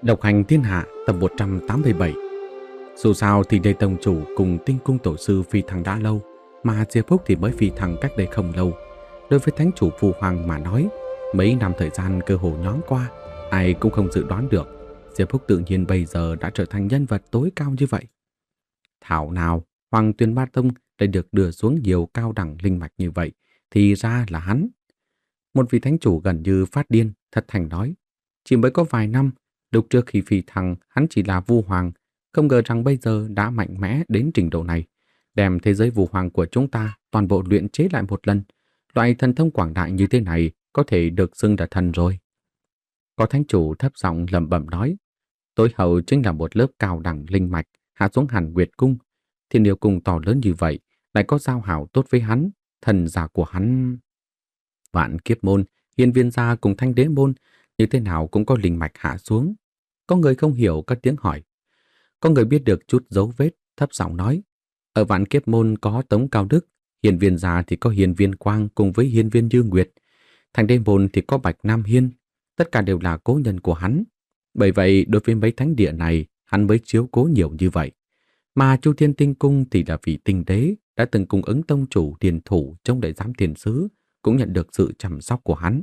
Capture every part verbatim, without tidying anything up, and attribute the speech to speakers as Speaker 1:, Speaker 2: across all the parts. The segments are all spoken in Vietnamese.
Speaker 1: Độc hành thiên hạ tập một trăm tám mươi bảy. Dù sao thì Lê Tông Chủ cùng Tinh Cung Tổ sư phi thăng đã lâu, mà Diệp Phúc thì mới phi thăng cách đây không lâu. Đối với Thánh Chủ Phù Hoàng mà nói, mấy năm thời gian cơ hồ nhoáng qua, ai cũng không dự đoán được Diệp Phúc tự nhiên bây giờ đã trở thành nhân vật tối cao như vậy. Thảo nào Hoàng Tuyền Ma Tông lại được đưa xuống nhiều cao đẳng linh mạch như vậy, thì ra là hắn. Một vị thánh chủ gần như phát điên, thật thành nói, chỉ mới có vài năm, lúc trước khi phi thăng hắn chỉ là vu hoàng, không ngờ rằng bây giờ đã mạnh mẽ đến trình độ này, đem thế giới vu hoàng của chúng ta toàn bộ luyện chế lại một lần. Loại thần thông quảng đại như thế này có thể được xưng là thần rồi. Có thánh chủ thấp giọng lẩm bẩm nói, tối hậu chính là một lớp cao đẳng linh mạch hạ xuống Hàn Nguyệt cung. Thiên Điêu cung to lớn như vậy, lại có giao hảo tốt với hắn, thần giả của hắn. Vạn Kiếp môn, Hiên Viên gia cùng Thanh Đế môn như thế nào cũng có linh mạch hạ xuống. Có người không hiểu cất tiếng hỏi. Có người biết được chút dấu vết, thấp giọng nói, ở Vạn Kiếp môn có Tống Cao Đức, Hiên Viên gia thì có Hiên Viên Quang cùng với Hiên Viên Như Nguyệt, Thanh Đế môn thì có Bạch Nam Hiên, tất cả đều là cố nhân của hắn. Bởi vậy đối với mấy thánh địa này, hắn mới chiếu cố nhiều như vậy. Mà Chu Thiên Tinh cung thì là vị tinh đế đã từng cung ứng tông chủ điền thủ trong đại giám thiên sứ, cũng nhận được sự chăm sóc của hắn.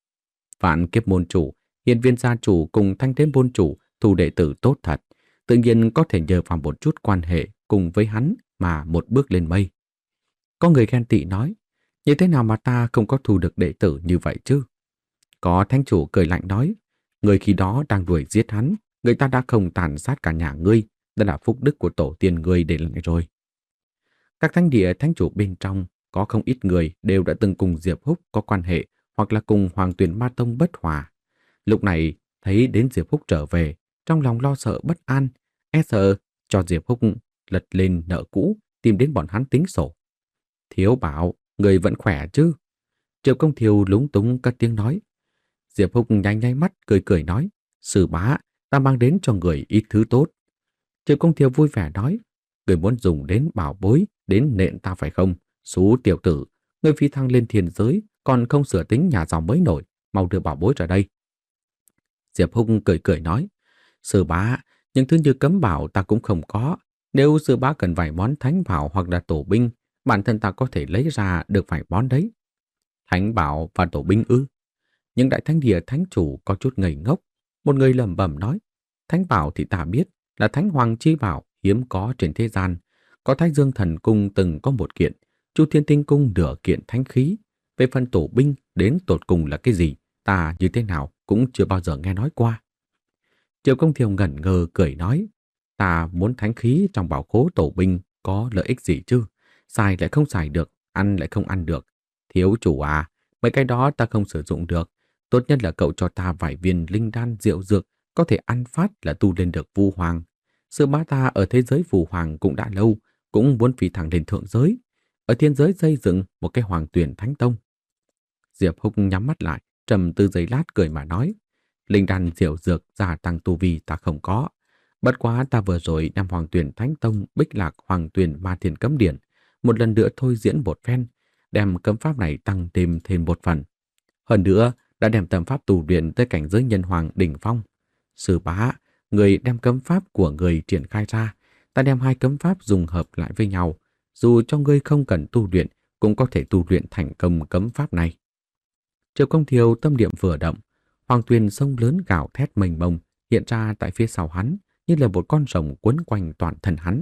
Speaker 1: Vạn Kiếp môn chủ, Hiên Viên gia chủ cùng Thanh Đế môn chủ thu đệ tử tốt thật, tự nhiên có thể nhờ vào một chút quan hệ cùng với hắn mà một bước lên mây. Có người khen tị nói, như thế nào mà ta không có thu được đệ tử như vậy chứ? Có thánh chủ cười lạnh nói, người khi đó đang đuổi giết hắn, người ta đã không tàn sát cả nhà ngươi, đó là phúc đức của tổ tiên ngươi để lại rồi. Các thánh địa thánh chủ bên trong có không ít người đều đã từng cùng Diệp Húc có quan hệ hoặc là cùng Hoàng Tuyền Ma Tông bất hòa. Lúc này thấy đến Diệp Húc trở về, trong lòng lo sợ bất an, e sợ cho Diệp Húc lật lên nợ cũ, tìm đến bọn hắn tính sổ. Thiếu bảo, người vẫn khỏe chứ? Triệu Công Thiều lúng túng cất tiếng nói. Diệp Húc nhanh nhanh mắt cười cười nói, sư bá, ta mang đến cho người ít thứ tốt. Triệu Công Thiều vui vẻ nói, người muốn dùng đến bảo bối, đến nện ta phải không? Xú tiểu tử, người phi thăng lên thiên giới, còn không sửa tính nhà giàu mới nổi, mau đưa bảo bối ra đây. Diệp Húc cười cười nói, sư bá, những thứ như cấm bảo ta cũng không có. Nếu sư bá cần vài món thánh bảo hoặc là tổ binh, bản thân ta có thể lấy ra được vài món đấy. Thánh bảo và tổ binh ư? Nhưng đại thánh địa thánh chủ có chút ngây ngốc. Một người lẩm bẩm nói, thánh bảo thì ta biết là thánh hoàng chi bảo hiếm có trên thế gian. Có Thái Dương Thần Cung từng có một kiện, Chu Thiên Tinh Cung nửa kiện thánh khí. Về phần tổ binh đến tột cùng là cái gì, ta như thế nào cũng chưa bao giờ nghe nói qua. Triệu Công Thiều ngẩn ngơ cười nói, ta muốn thánh khí trong bảo khố tổ binh có lợi ích gì chứ? Xài lại không xài được, ăn lại không ăn được. Thiếu chủ à, mấy cái đó ta không sử dụng được. Tốt nhất là cậu cho ta vài viên linh đan diệu dược, có thể ăn phát là tu lên được vu hoàng. Sư bá ta ở thế giới vu hoàng cũng đã lâu, cũng muốn phi thẳng lên thượng giới. Ở thiên giới xây dựng một cái Hoàng Tuyền Thánh Tông. Diệp Húc nhắm mắt lại, trầm tư giây lát cười mà nói, linh đan diệu dược gia tăng tu vi ta không có. Bất quá ta vừa rồi đem Hoàng Tuyền Thánh Tông bích lạc Hoàng Tuyền Ma Thiên Cấm Điển một lần nữa thôi diễn một phen, đem cấm pháp này tăng thêm thêm một phần. Hơn nữa, đã đem tâm pháp tu luyện tới cảnh giới nhân hoàng đỉnh phong. Sư bá, người đem cấm pháp của người triển khai ra, ta đem hai cấm pháp dùng hợp lại với nhau, dù cho ngươi không cần tu luyện, cũng có thể tu luyện thành công cấm pháp này. Triệu Công Thiều tâm niệm vừa động, Hoàng Tuyền sông lớn gào thét mênh mông hiện ra tại phía sau hắn, như là một con rồng quấn quanh toàn thân hắn.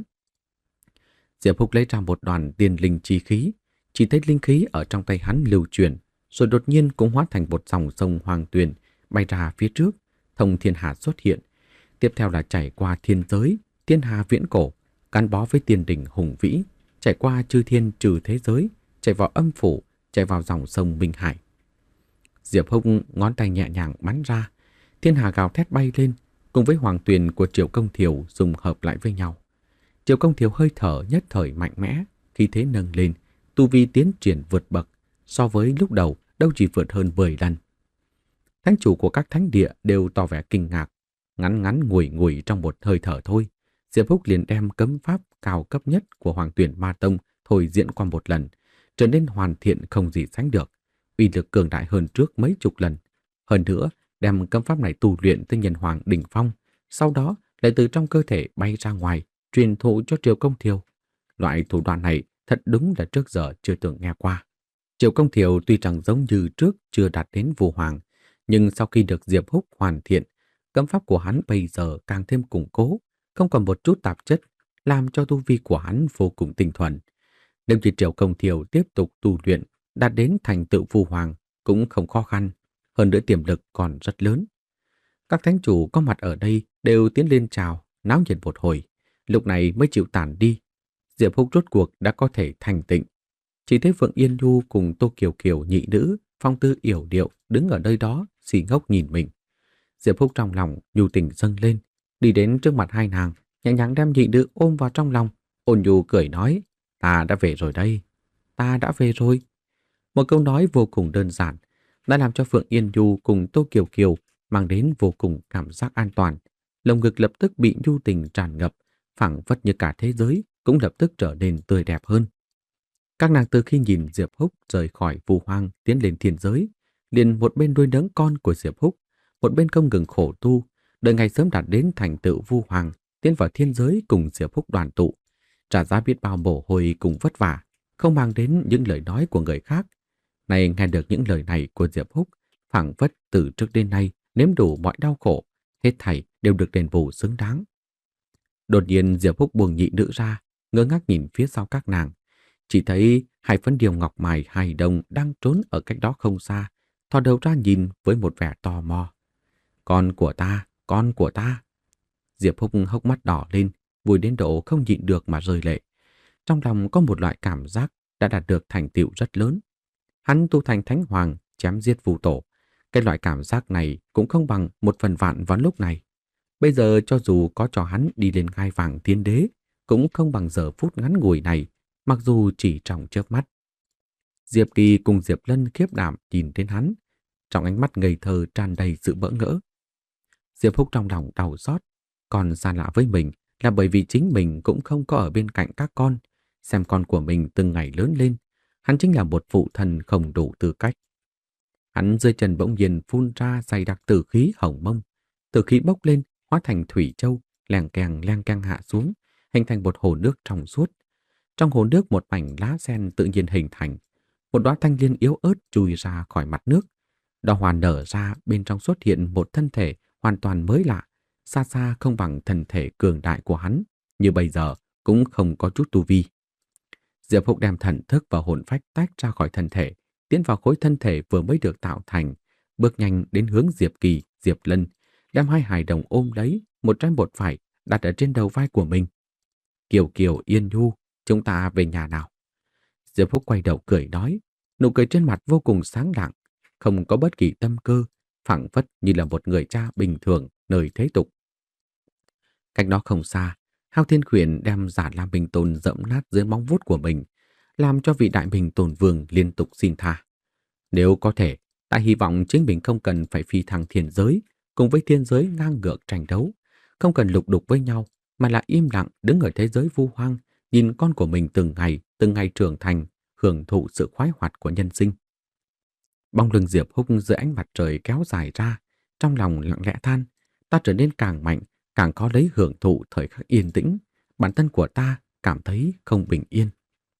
Speaker 1: Diệp Húc lấy ra một đoàn tiên linh chi khí, chỉ thấy linh khí ở trong tay hắn lưu chuyển, rồi đột nhiên cũng hóa thành một dòng sông Hoàng Tuyền bay ra phía trước, thông thiên hà xuất hiện. Tiếp theo là chảy qua thiên giới, thiên hà viễn cổ, gắn bó với tiên đỉnh hùng vĩ, chảy qua chư thiên trừ thế giới, chảy vào âm phủ, chảy vào dòng sông Minh Hải. Diệp Húc ngón tay nhẹ nhàng bắn ra, thiên hà gào thét bay lên, cùng với Hoàng Tuyền của Triệu Công Thiều dùng hợp lại với nhau. Triệu Công Thiều hơi thở nhất thời mạnh mẽ, khí thế nâng lên, tu vi tiến triển vượt bậc, so với lúc đầu đâu chỉ vượt hơn mười lần. Thánh chủ của các thánh địa đều tỏ vẻ kinh ngạc, ngắn ngắn ngủi ngủi trong một hơi thở thôi, Diệp Húc liền đem cấm pháp cao cấp nhất của Hoàng Tuyền Ma Tông thôi diễn qua một lần, trở nên hoàn thiện không gì sánh được, uy lực cường đại hơn trước mấy chục lần. Hơn nữa, đem cấm pháp này tu luyện tới nhân hoàng đỉnh phong, sau đó lại từ trong cơ thể bay ra ngoài, truyền thụ cho Triệu Công Thiều. Loại thủ đoạn này thật đúng là trước giờ chưa từng nghe qua. Triệu Công Thiều tuy chẳng giống như trước chưa đạt đến Vu Hoàng, nhưng sau khi được Diệp Húc hoàn thiện, cấm pháp của hắn bây giờ càng thêm củng cố, không còn một chút tạp chất, làm cho tu vi của hắn vô cùng tinh thuần. Nếu như Triệu Công Thiều tiếp tục tu luyện, đạt đến thành tựu Vu Hoàng cũng không khó khăn, hơn nữa tiềm lực còn rất lớn. Các thánh chủ có mặt ở đây đều tiến lên chào, náo nhiệt một hồi, lúc này mới chịu tản đi. Diệp Húc rốt cuộc đã có thể thành tịnh. Chỉ thấy Phượng Yên Nhu cùng Tô Kiều Kiều nhị nữ, phong tư yểu điệu đứng ở nơi đó, xì ngốc nhìn mình. Diệp Húc trong lòng nhu tình dâng lên, đi đến trước mặt hai nàng, nhẹ nhàng đem nhị nữ ôm vào trong lòng, ôn nhu cười nói: "Ta đã về rồi đây, ta đã về rồi." Một câu nói vô cùng đơn giản đã làm cho Phượng Yên Nhu cùng Tô Kiều Kiều mang đến vô cùng cảm giác an toàn. Lồng ngực lập tức bị nhu tình tràn ngập, phảng phất như cả thế giới cũng lập tức trở nên tươi đẹp hơn. Các nàng từ khi nhìn Diệp Húc rời khỏi Vu Hoang tiến lên thiên giới, liền một bên nuôi nấng con của Diệp Húc, một bên không ngừng khổ tu, đợi ngày sớm đạt đến thành tựu Vu Hoàng, tiến vào thiên giới cùng Diệp Húc đoàn tụ, trả giá biết bao mồ hôi cùng vất vả, không mang đến những lời nói của người khác. Này nghe được những lời này của Diệp Húc, phảng phất từ trước đến nay nếm đủ mọi đau khổ, hết thảy đều được đền bù xứng đáng. Đột nhiên Diệp Húc buông nhị nữ ra, ngơ ngác nhìn phía sau các nàng, chỉ thấy hai phấn điêu ngọc mài hài đồng đang trốn ở cách đó không xa, thò đầu ra nhìn với một vẻ tò mò. Con của ta, con của ta. Diệp Húc hốc mắt đỏ lên, vui đến độ không nhịn được mà rơi lệ. Trong lòng có một loại cảm giác đã đạt được thành tựu rất lớn. Hắn tu thành thánh hoàng, chém giết Vu Tổ. Cái loại cảm giác này cũng không bằng một phần vạn vào lúc này. Bây giờ cho dù có cho hắn đi lên ngai vàng thiên đế, cũng không bằng giờ phút ngắn ngủi này, mặc dù chỉ trong chớp mắt. Diệp Kỳ cùng Diệp Lân khiếp đảm nhìn đến hắn, trong ánh mắt ngây thơ tràn đầy sự bỡ ngỡ. Diệp Húc trong lòng đau xót, còn xa lạ với mình là bởi vì chính mình cũng không có ở bên cạnh các con, xem con của mình từng ngày lớn lên, hắn chính là một phụ thần không đủ tư cách. Hắn dưới chân bỗng nhiên phun ra dày đặc tử khí hồng mông, tử khí bốc lên hóa thành thủy châu, leng keng leng keng hạ xuống, hình thành một hồ nước trong suốt. Trong hồ nước một mảnh lá sen tự nhiên hình thành, một đóa thanh liên yếu ớt chui ra khỏi mặt nước. Đóa hoa nở ra, bên trong xuất hiện một thân thể hoàn toàn mới lạ, xa xa không bằng thân thể cường đại của hắn, như bây giờ cũng không có chút tu vi. Diệp Húc đem thần thức và hồn phách tách ra khỏi thân thể, tiến vào khối thân thể vừa mới được tạo thành, bước nhanh đến hướng Diệp Kỳ, Diệp Lân, đem hai hài đồng ôm lấy, một trái một phải, đặt ở trên đầu vai của mình. Kiều Kiều Yên Nhu, chúng ta về nhà nào. Diệp Húc quay đầu cười nói, nụ cười trên mặt vô cùng sáng lạng, không có bất kỳ tâm cơ, phảng phất như là một người cha bình thường nơi thế tục. Cách đó không xa, Hao Thiên Khuyển đem giả Lam Bình Tôn dẫm nát dưới móng vuốt của mình, làm cho vị đại Bình Tôn Vương liên tục xin tha. Nếu có thể, ta hy vọng chính mình không cần phải phi thăng thiên giới, cùng với thiên giới ngang ngược tranh đấu, không cần lục đục với nhau, mà là im lặng đứng ở thế giới vu hoang, nhìn con của mình từng ngày, từng ngày trưởng thành, hưởng thụ sự khoái hoạt của nhân sinh. Bóng lưng Diệp Húc dưới ánh mặt trời kéo dài ra, trong lòng lặng lẽ than, ta trở nên càng mạnh, càng có lấy hưởng thụ thời khắc yên tĩnh, bản thân của ta cảm thấy không bình yên.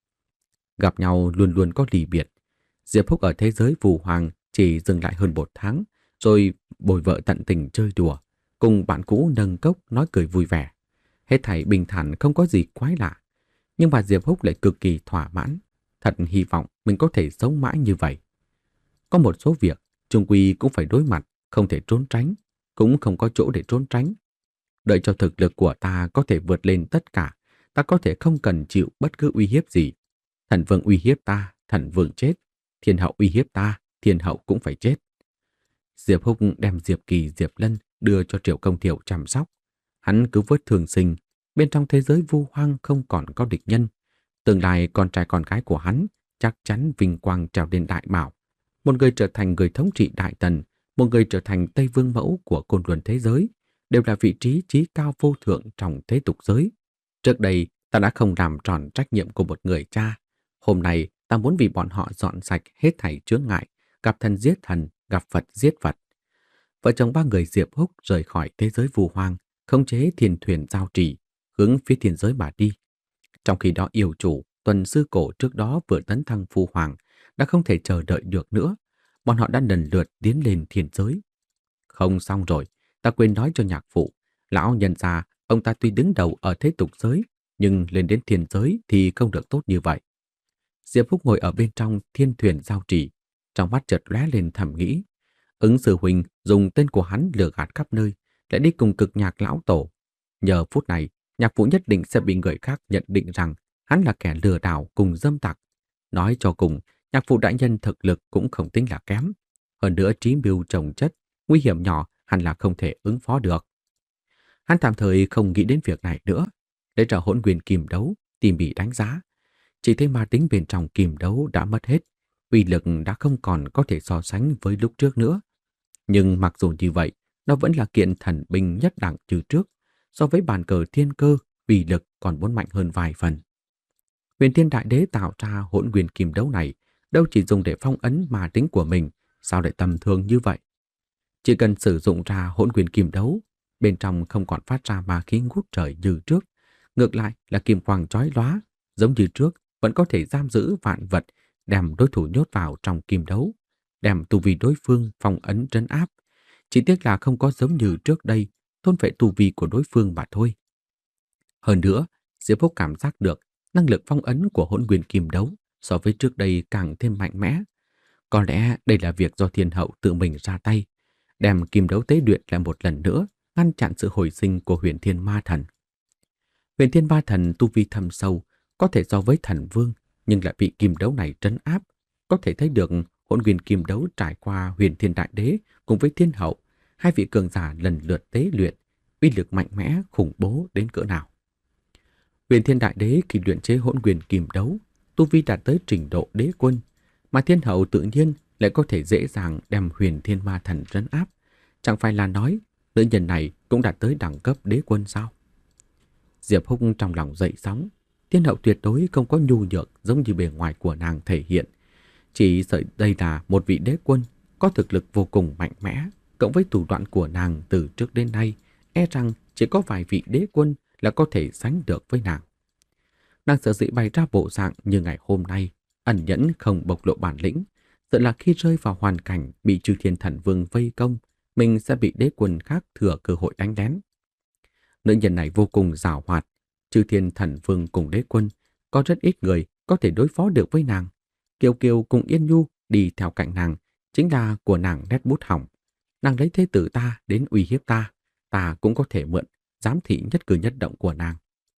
Speaker 1: Gặp nhau luôn luôn có ly biệt. Diệp Húc ở thế giới vu hoàng chỉ dừng lại hơn một tháng, rồi bồi vợ tận tình chơi đùa, cùng bạn cũ nâng cốc nói cười vui vẻ. Hết thảy bình thản không có gì quái lạ. Nhưng mà Diệp Húc lại cực kỳ thỏa mãn, thật hy vọng mình có thể sống mãi như vậy. Có một số việc, chung quy cũng phải đối mặt, không thể trốn tránh, cũng không có chỗ để trốn tránh. Đợi cho thực lực của ta có thể vượt lên tất cả, ta có thể không cần chịu bất cứ uy hiếp gì. Thần vương uy hiếp ta, thần vương chết. Thiên hậu uy hiếp ta, thiên hậu cũng phải chết. Diệp Húc đem Diệp Kỳ, Diệp Lân đưa cho Triệu Công Thiệu chăm sóc. Hắn cứu vớt thường sinh, bên trong thế giới vu hoang không còn có địch nhân. Tương lai con trai con gái của hắn chắc chắn vinh quang trèo lên đại bảo. Một người trở thành người thống trị Đại Tần, một người trở thành Tây Vương mẫu của côn luân thế giới, đều là vị trí trí cao vô thượng trong thế tục giới. Trước đây, ta đã không làm tròn trách nhiệm của một người cha. Hôm nay, ta muốn vì bọn họ dọn sạch hết thảy chướng ngại, gặp thần giết thần, gặp Phật giết Phật. Vợ chồng ba người Diệp Húc rời khỏi thế giới vu hoang, khống chế thiên thuyền giao trì, hướng phía thiên giới mà đi. Trong khi đó yêu chủ, tuần sư cổ trước đó vừa tấn thăng phu hoàng, đã không thể chờ đợi được nữa. Bọn họ đã lần lượt tiến lên thiên giới. Không xong rồi, ta quên nói cho nhạc phụ. Lão nhận ra ông ta tuy đứng đầu ở thế tục giới, nhưng lên đến thiên giới thì không được tốt như vậy. Diệp Phúc ngồi ở bên trong thiên thuyền giao trì, trong mắt chợt lóe lên thầm nghĩ. Ứng sư huynh dùng tên của hắn lừa gạt khắp nơi, lại đi cùng cực nhạc lão tổ. Nhờ phút này, nhạc phụ nhất định sẽ bị người khác nhận định rằng hắn là kẻ lừa đảo cùng dâm tặc. Nói cho cùng, nhạc phụ đại nhân thực lực cũng không tính là kém. Hơn nữa trí mưu trồng chất, nguy hiểm nhỏ hẳn là không thể ứng phó được. Hắn tạm thời không nghĩ đến việc này nữa, lấy ra hỗn nguyên kim đấu, tỉ mỉ đánh giá. Chỉ thấy ma tính bên trong kim đấu đã mất hết, uy lực đã không còn có thể so sánh với lúc trước nữa. Nhưng mặc dù như vậy, nó vẫn là kiện thần binh nhất đẳng như trước. So với bàn cờ thiên cơ, uy lực còn muốn mạnh hơn vài phần. Huyền Thiên Đại Đế tạo ra hỗn nguyên kim đấu này đâu chỉ dùng để phong ấn ma tính của mình, sao lại tầm thường như vậy? Chỉ cần sử dụng ra hỗn nguyên kim đấu, bên trong không còn phát ra ma khí ngút trời như trước, ngược lại là kim quang chói lóa, giống như trước vẫn có thể giam giữ vạn vật, đem đối thủ nhốt vào trong kim đấu, đem tu vi đối phương phong ấn trấn áp. Chỉ tiếc là không có giống như trước đây, thôn phệ tu vi của đối phương mà thôi. Hơn nữa, Diệp Phúc cảm giác được năng lực phong ấn của hỗn nguyên kim đấu so với trước đây càng thêm mạnh mẽ. Có lẽ đây là việc do thiên hậu tự mình ra tay, đem kim đấu tế luyện lại một lần nữa, ngăn chặn sự hồi sinh của huyền thiên ma thần. Huyền thiên ma thần tu vi thâm sâu, có thể so với thần vương, nhưng lại bị kim đấu này trấn áp. Có thể thấy được hỗn nguyên kim đấu trải qua huyền thiên đại đế cùng với thiên hậu, hai vị cường giả lần lượt tế luyện, uy lực mạnh mẽ, khủng bố đến cỡ nào. Huyền thiên đại đế khi luyện chế hỗn nguyên kim đấu, tu vi đạt tới trình độ đế quân, mà thiên hậu tự nhiên lại có thể dễ dàng đem huyền thiên ma thần trấn áp. Chẳng phải là nói nữ nhân này cũng đạt tới đẳng cấp đế quân sao? Diệp Húc trong lòng dậy sóng. Thiên hậu tuyệt đối không có nhu nhược giống như bề ngoài của nàng thể hiện. Chỉ sợ đây là một vị đế quân có thực lực vô cùng mạnh mẽ, cộng với thủ đoạn của nàng từ trước đến nay, e rằng chỉ có vài vị đế quân là có thể sánh được với nàng. Nàng sở dĩ bày ra bộ dạng như ngày hôm nay, ẩn nhẫn không bộc lộ bản lĩnh, sợ là khi rơi vào hoàn cảnh bị Chư Thiên Thần Vương vây công, mình sẽ bị đế quân khác thừa cơ hội đánh lén. Nữ nhân này vô cùng giàu hoạt, Chư Thiên Thần Vương cùng đế quân, có rất ít người có thể đối phó được với nàng. Kiều Kiều cùng Yên Nhu đi theo cạnh nàng, chính là của nàng nét bút hỏng. Nàng lấy thế tử ta đến uy hiếp ta, ta cũng có thể mượn giám thị nhất cử nhất động của nàng.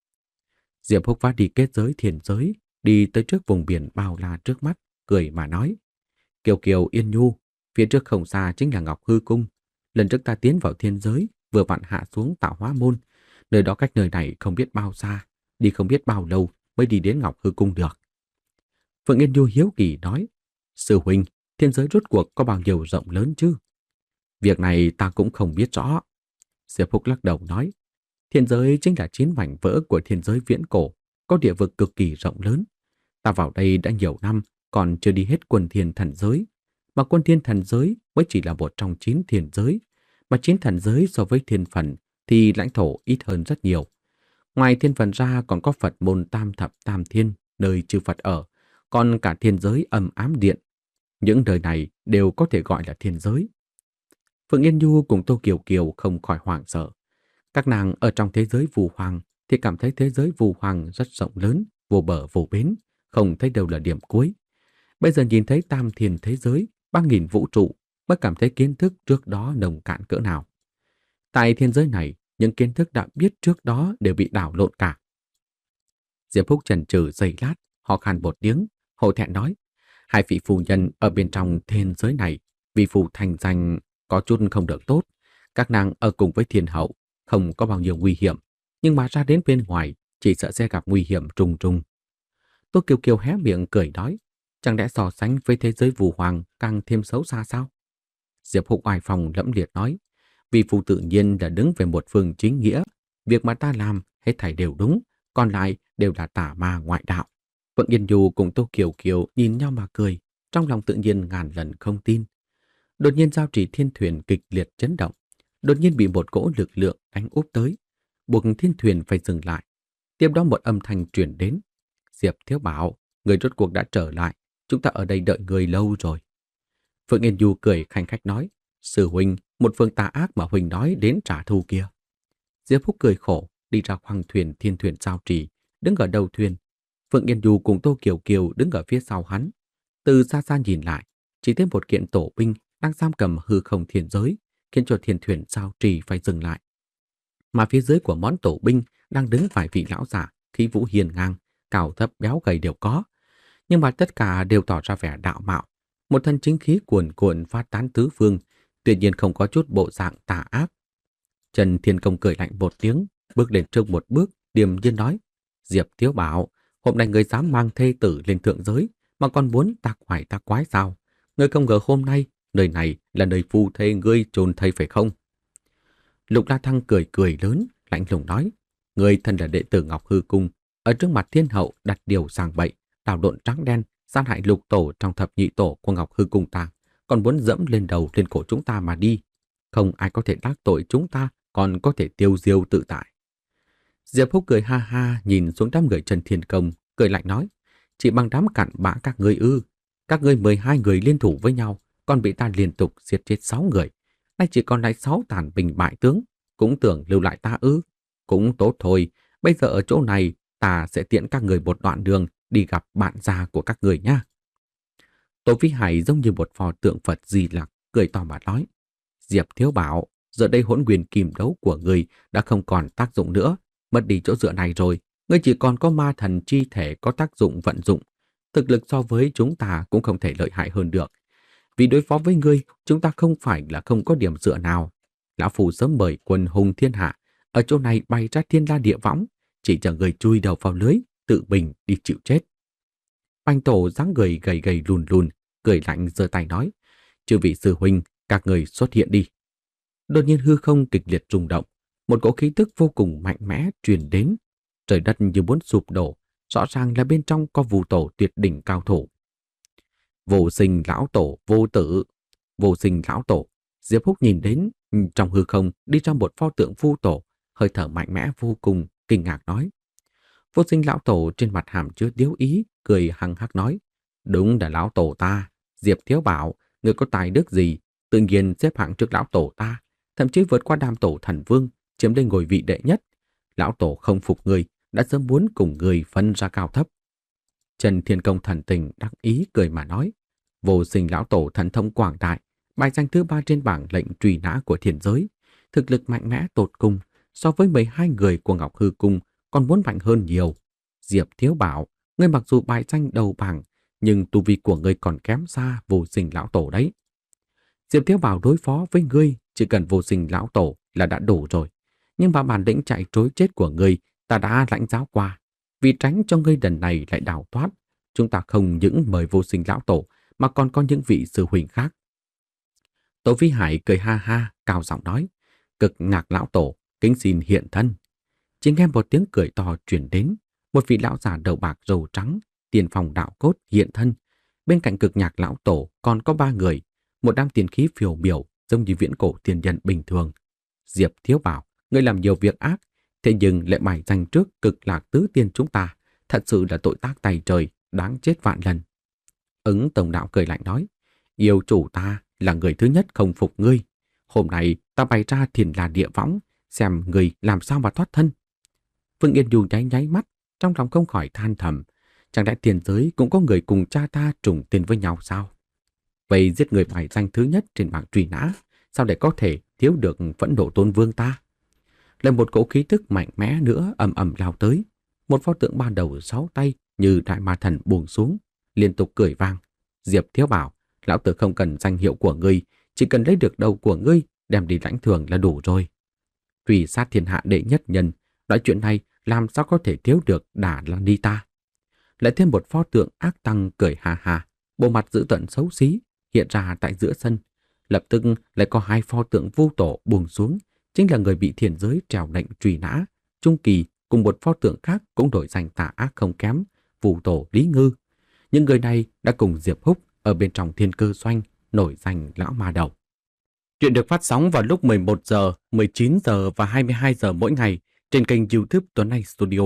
Speaker 1: Diệp Húc vác đi kết giới thiền giới, đi tới trước vùng biển bao la trước mắt, cười mà nói. Kiều Kiều Yên Nhu, phía trước không xa chính là Ngọc Hư Cung. Lần trước ta tiến vào thiên giới, vừa vặn hạ xuống Tạo Hóa Môn. Nơi đó cách nơi này không biết bao xa, đi không biết bao lâu mới đi đến Ngọc Hư Cung được. Phượng Yên Nhu hiếu kỳ nói, sư huynh, thiên giới rốt cuộc có bao nhiêu rộng lớn chứ? Việc này ta cũng không biết rõ. Diệp Húc lắc đầu nói, thiên giới chính là chín mảnh vỡ của thiên giới viễn cổ, có địa vực cực kỳ rộng lớn. Ta vào đây đã nhiều năm, còn chưa đi hết quân thiên thần giới. Mà quân thiên thần giới mới chỉ là một trong chín thiên giới, mà chín thần giới so với thiên phần thì lãnh thổ ít hơn rất nhiều. Ngoài thiên phần ra còn có Phật môn tam thập tam thiên, nơi chư Phật ở, còn cả thiên giới âm ám điện. Những nơi này đều có thể gọi là thiên giới. Phượng Yên Nhu cùng Tô Kiều Kiều không khỏi hoảng sợ. Các nàng ở trong thế giới phù hoàng thì cảm thấy thế giới phù hoàng rất rộng lớn, vô bờ vô bến, không thấy đâu là điểm cuối. Bây giờ nhìn thấy tam thiên thế giới, ba nghìn vũ trụ, mới cảm thấy kiến thức trước đó nồng cạn cỡ nào. Tại thiên giới này, những kiến thức đã biết trước đó đều bị đảo lộn cả. Diệp Phúc chần chừ giây lát, ho khan một tiếng, hổ thẹn nói, hai vị phu nhân ở bên trong thiên giới này, vì phù thành danh có chút không được tốt. Các nàng ở cùng với thiên hậu, không có bao nhiêu nguy hiểm, nhưng mà ra đến bên ngoài, chỉ sợ sẽ gặp nguy hiểm trùng trùng. Tô Kiều Kiều hé miệng cười nói, chẳng lẽ so sánh với thế giới phù hoàng càng thêm xấu xa sao? Diệp Húc oai phong lẫm liệt nói, vì phù tự nhiên là đứng về một phương chính nghĩa, việc mà ta làm hết thảy đều đúng, còn lại đều là tà ma ngoại đạo. Phượng Yên Nhu cùng Tô Kiều Kiều nhìn nhau mà cười, trong lòng tự nhiên ngàn lần không tin. Đột nhiên giao trì thiên thuyền kịch liệt chấn động, đột nhiên bị một cỗ lực lượng đánh úp tới, buộc thiên thuyền phải dừng lại. Tiếp đó một âm thanh truyền đến. Diệp Thiếu Bảo, người rốt cuộc đã trở lại, chúng ta ở đây đợi người lâu rồi. Phượng Yên Du cười khanh khách nói, sư huynh, một phương tà ác mà huynh nói đến trả thù kia. Diệp Húc cười khổ, đi ra khoang thuyền thiên thuyền giao trì, đứng ở đầu thuyền. Phượng Yên Du cùng Tô Kiều Kiều đứng ở phía sau hắn. Từ xa xa nhìn lại, chỉ thấy một kiện tổ binh đang giam cầm hư không thiên giới, khiến cho thiên thuyền giao trì phải dừng lại. Mà phía dưới của món tổ binh đang đứng vài vị lão giả, khí vũ hiền ngang, cao thấp béo gầy đều có. Nhưng mà tất cả đều tỏ ra vẻ đạo mạo, một thân chính khí cuồn cuộn phát tán tứ phương, tuy nhiên không có chút bộ dạng tà ác. Trần Thiên Công cười lạnh một tiếng, bước lên trước một bước, điềm nhiên nói, Diệp Thiếu Bảo, hôm nay người dám mang thê tử lên thượng giới, mà còn muốn ta quải ta quái sao? Người không ngờ hôm nay, nơi này là nơi phu thê ngươi chôn thây phải không? Lục La Thăng cười cười lớn, lạnh lùng nói, người thân là đệ tử Ngọc Hư Cung, ở trước mặt thiên hậu đặt điều sàng bậy, đảo độn trắng đen, sát hại lục tổ trong thập nhị tổ của Ngọc Hư Cung ta, còn muốn dẫm lên đầu lên cổ chúng ta mà đi. Không ai có thể đắc tội chúng ta, còn có thể tiêu diêu tự tại. Diệp Húc cười ha ha nhìn xuống đám người Trần Thiên Công, cười lạnh nói, chỉ bằng đám cặn bã các ngươi ư? Các ngươi mười hai người liên thủ với nhau, còn bị ta liên tục giết chết sáu người. Nay chỉ còn lại sáu tàn binh bại tướng, cũng tưởng lưu lại ta ư? Cũng tốt thôi, bây giờ ở chỗ này ta sẽ tiễn các người một đoạn đường đi gặp bạn già của các người nha. Tô Vĩ Hải giống như một pho tượng Phật Di Lặc, cười to mà nói, Diệp Thiếu Bảo, giờ đây hỗn nguyên kim đấu của người đã không còn tác dụng nữa, mất đi chỗ dựa này rồi, ngươi chỉ còn có ma thần chi thể có tác dụng vận dụng. Thực lực so với chúng ta cũng không thể lợi hại hơn được. Vì đối phó với ngươi, chúng ta không phải là không có điểm dựa nào. Lão Phu sớm mời quân hùng thiên hạ, ở chỗ này bày ra thiên la địa võng, chỉ chờ người chui đầu vào lưới, tự mình đi chịu chết. Bành Tổ dáng người gầy gầy lùn lùn, cười lạnh giơ tay nói, chư vị sư huynh, các người xuất hiện đi. Đột nhiên hư không kịch liệt rung động, một cỗ khí tức vô cùng mạnh mẽ truyền đến, trời đất như muốn sụp đổ, rõ ràng là bên trong có Vu tổ tuyệt đỉnh cao thủ. Vô sinh lão tổ, vô tử, vô sinh lão tổ. Diệp Húc nhìn đến trong hư không đi ra một pho tượng Vu tổ, hơi thở mạnh mẽ vô cùng, kinh ngạc nói. Vô sinh lão tổ trên mặt hàm chứa điếu ý, cười hăng hắc nói, đúng là lão tổ ta. Diệp Thiếu Bảo, người có tài đức gì, tự nhiên xếp hạng trước lão tổ ta, thậm chí vượt qua đam tổ thần vương, chiếm lên ngôi vị đệ nhất. Lão tổ không phục người, đã sớm muốn cùng người phân ra cao thấp. Trần Thiên Công thần tình đắc ý cười mà nói, vô sinh lão tổ thần thông quảng đại, bài danh thứ ba trên bảng lệnh truy nã của thiên giới, thực lực mạnh mẽ tột cùng, so với mười hai người của Ngọc Hư Cung còn muốn mạnh hơn nhiều. Diệp Thiếu Bảo, ngươi mặc dù bài danh đầu bảng, nhưng tu vi của ngươi còn kém xa vô sinh lão tổ đấy. Diệp Thiếu Bảo đối phó với ngươi, chỉ cần vô sinh lão tổ là đã đủ rồi. Nhưng mà bản lĩnh chạy trối chết của ngươi ta đã lãnh giáo qua. Vì tránh cho ngươi lần này lại đào thoát, chúng ta không những mời vô sinh lão tổ mà còn có những vị sư huynh khác. Tô Vĩ Hải cười ha ha, cao giọng nói, Cực Ngạc lão tổ, kính xin hiện thân. Chỉ nghe một tiếng cười to truyền đến, một vị lão già đầu bạc râu trắng, tiền phòng đạo cốt hiện thân. Bên cạnh Cực Nhạc lão tổ còn có ba người, một đám tiền khí phiêu miểu giống như viễn cổ tiền nhân bình thường. Diệp Thiếu Bảo, ngươi làm nhiều việc ác, thế nhưng lại bài danh trước Cực Lạc tứ tiên chúng ta, thật sự là tội tác tày trời, đáng chết vạn lần. Ứng Tổng đạo cười lạnh nói, yêu chủ ta là người thứ nhất không phục ngươi. Hôm nay ta bày ra thiên la địa võng, xem người làm sao mà thoát thân. Phương Yên Du nháy nháy mắt, trong lòng không khỏi than thầm, chẳng lẽ tiền giới cũng có người cùng cha ta trùng tên với nhau sao? Vậy giết người bài danh thứ nhất trên bảng truy nã, sao để có thể thiếu được phẫn nộ tôn vương ta? Lại một cỗ khí tức mạnh mẽ nữa ầm ầm lao tới, một pho tượng ban đầu sáu tay như đại ma thần buông xuống, liên tục cười vang. Diệp Thiếu Bảo, lão tử không cần danh hiệu của ngươi, chỉ cần lấy được đầu của ngươi đem đi lãnh thường là đủ rồi. Truy sát thiên hạ đệ nhất nhân, nói chuyện này làm sao có thể thiếu được đả Lan Ni ta? Lại thêm một pho tượng ác tăng cười hà hà, bộ mặt dữ tợn xấu xí hiện ra tại giữa sân. Lập tức lại có hai pho tượng Vu tổ buông xuống, chính là người bị thiên giới treo lệnh truy nã. Trung kỳ cùng một pho tượng khác cũng đổi danh tà ác không kém, Vu tổ Lý Ngư. Những người này đã cùng Diệp Húc ở bên trong thiên cơ doanh nổi danh lão ma đầu. Chuyện được phát sóng vào lúc mười một giờ, mười chín giờ và hai mươi hai giờ mỗi ngày trên kênh YouTube Tuấn Anh Studio.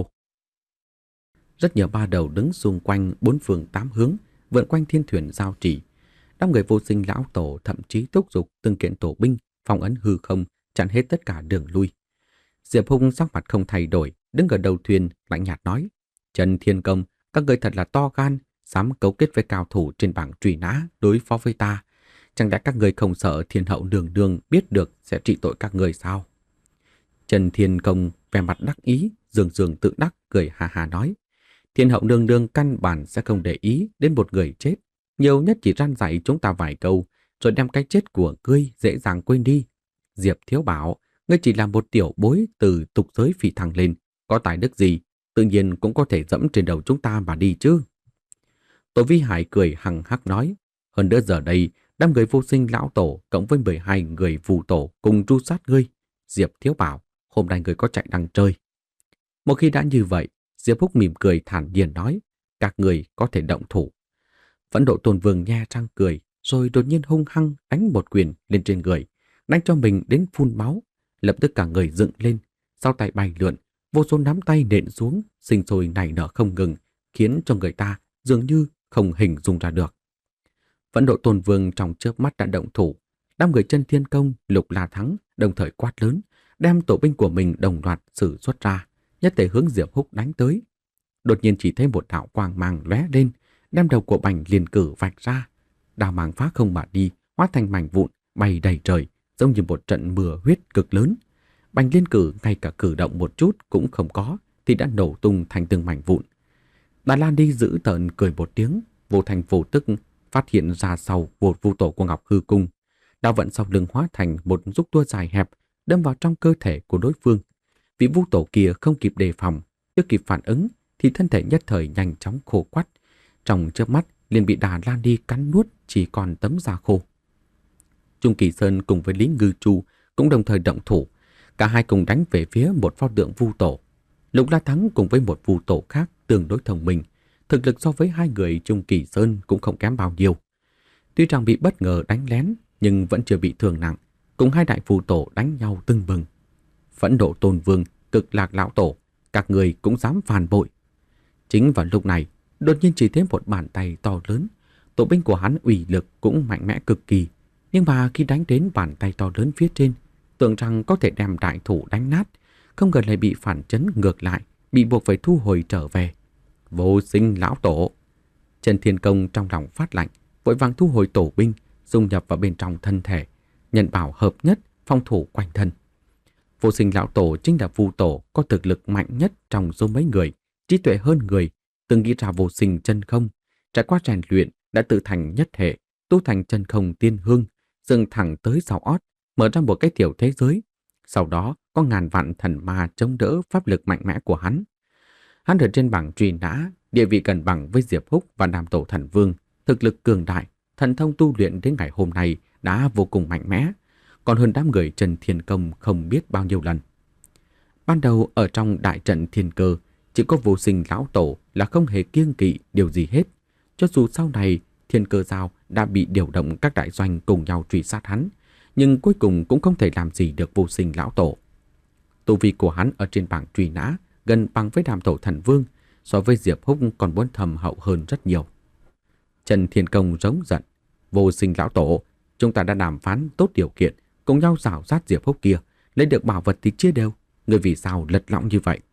Speaker 1: Rất nhiều ba đầu đứng xung quanh bốn phương tám hướng, vượn quanh thiên thuyền giao chỉ. Đám người vô sinh lão tổ thậm chí thúc giục từng kiện tổ binh, phong ấn hư không, chặn hết tất cả đường lui. Diệp Hùng sắc mặt không thay đổi, đứng ở đầu thuyền lạnh nhạt nói: Trần Thiên Công, các người thật là to gan, dám cấu kết với cao thủ trên bảng truy nã đối phó với ta. Chẳng lẽ các người không sợ Thiên Hậu Đường Đường biết được sẽ trị tội các người sao? Trần Thiên Công vẻ mặt đắc ý, dường dường tự đắc cười hà hà nói: Thiên Hậu Đường Đường căn bản sẽ không để ý đến một người chết, nhiều nhất chỉ răn dạy chúng ta vài câu, rồi đem cái chết của ngươi dễ dàng quên đi. Diệp Thiếu Bảo, ngươi chỉ là một tiểu bối từ tục giới phi thăng lên, có tài đức gì, tự nhiên cũng có thể dẫm trên đầu chúng ta mà đi chứ. Tổ Vi Hải cười hằng hắc nói: Hơn nữa giờ đây, đám người vô sinh lão tổ cộng với mười hai người phù tổ cùng tru sát ngươi. Diệp Thiếu Bảo, hôm nay ngươi có chạy đằng chơi. Một khi đã như vậy, Diệp Húc mỉm cười thản nhiên nói: Các người có thể động thủ. Phẫn nộ Tôn Vương nhe răng cười, rồi đột nhiên hung hăng đánh một quyền lên trên người, đánh cho mình đến phun máu. Lập tức cả người dựng lên, sau tay bay lượn, vô số nắm tay nện xuống, sinh sôi nảy nở không ngừng, khiến cho người ta dường như không hình dung ra được. Phẫn nộ Tôn Vương trong chớp mắt đã động thủ, đám người Chân Thiên Công, Lục La Thắng đồng thời quát lớn, đem tổ binh của mình đồng loạt sử xuất ra, nhất thể hướng Diệp Húc đánh tới. Đột nhiên chỉ thấy một đạo quang mang lóe lên, đem đầu của Bành Liên Cử vạch ra, đao mang phá không mà đi, hóa thành mảnh vụn bay đầy trời, giống như một trận mưa huyết cực lớn. Bành Liên Cử ngay cả cử động một chút cũng không có, thì đã nổ tung thành từng mảnh vụn. Đà Lan đi giữ tợn cười một tiếng, vô thành vô tức phát hiện ra sau một vu tổ của Ngọc Hư Cung. Đao vận sau lưng hóa thành một rúc tua dài hẹp, đâm vào trong cơ thể của đối phương. Vị vu tổ kia không kịp đề phòng, chưa kịp phản ứng, thì thân thể nhất thời nhanh chóng khô quắt. Trong chớp mắt liền bị Đà Lan đi cắn nuốt, chỉ còn tấm da khô. Trung Kỳ Sơn cùng với Lý Ngư Chu cũng đồng thời động thủ, cả hai cùng đánh về phía một pho tượng vu tổ. Lục La Thắng cùng với một vu tổ khác tương đối thông minh, thực lực so với hai người Trung Kỳ Sơn cũng không kém bao nhiêu. Tuy rằng bị bất ngờ đánh lén, nhưng vẫn chưa bị thương nặng, cùng hai đại phù tổ đánh nhau tưng bừng. Phẫn nộ Tôn Vương, Cực Lạc Lão Tổ, các người cũng dám phản bội. Chính vào lúc này, đột nhiên chỉ thấy một bàn tay to lớn, tổ binh của hắn ủy lực cũng mạnh mẽ cực kỳ, nhưng mà khi đánh đến bàn tay to lớn phía trên, tưởng rằng có thể đem đại thủ đánh nát, không ngờ lại bị phản chấn ngược lại, bị buộc phải thu hồi trở về. Vô sinh lão tổ! Trần Thiên Công trong lòng phát lạnh, vội vàng thu hồi tổ binh, dung nhập vào bên trong thân thể, nhận bảo hợp nhất, phong thủ quanh thân. Vô sinh lão tổ chính là vu tổ có thực lực mạnh nhất trong số mấy người, trí tuệ hơn người, từng nghĩ ra vô sinh chân không, trải qua rèn luyện đã tự thành nhất hệ, tu thành chân không tiên hương, dừng thẳng tới sau ót, mở ra một cái tiểu thế giới. Sau đó có ngàn vạn thần ma chống đỡ pháp lực mạnh mẽ của hắn. Hắn ở trên bảng truy nã, địa vị gần bằng với Diệp Húc và Nam Tổ Thần Vương, thực lực cường đại, thần thông tu luyện đến ngày hôm nay đã vô cùng mạnh mẽ, còn hơn đám người Trần Thiên Công không biết bao nhiêu lần. Ban đầu ở trong đại trận thiên cơ, chỉ có vô sinh lão tổ là không hề kiêng kỵ điều gì hết. Cho dù sau này thiên cơ giao đã bị điều động các đại doanh cùng nhau truy sát hắn, nhưng cuối cùng cũng không thể làm gì được vô sinh lão tổ. Tu vi của hắn ở trên bảng truy nã gần bằng với Nam Tổ Thần Vương, so với Diệp Húc còn muốn thầm hậu hơn rất nhiều. Trần Thiên Công rống giận: Vô sinh lão tổ, chúng ta đã đàm phán tốt điều kiện, cùng nhau rảo sát Diệp Húc kia, lấy được bảo vật thì chia đều, người vì sao lật lọng như vậy?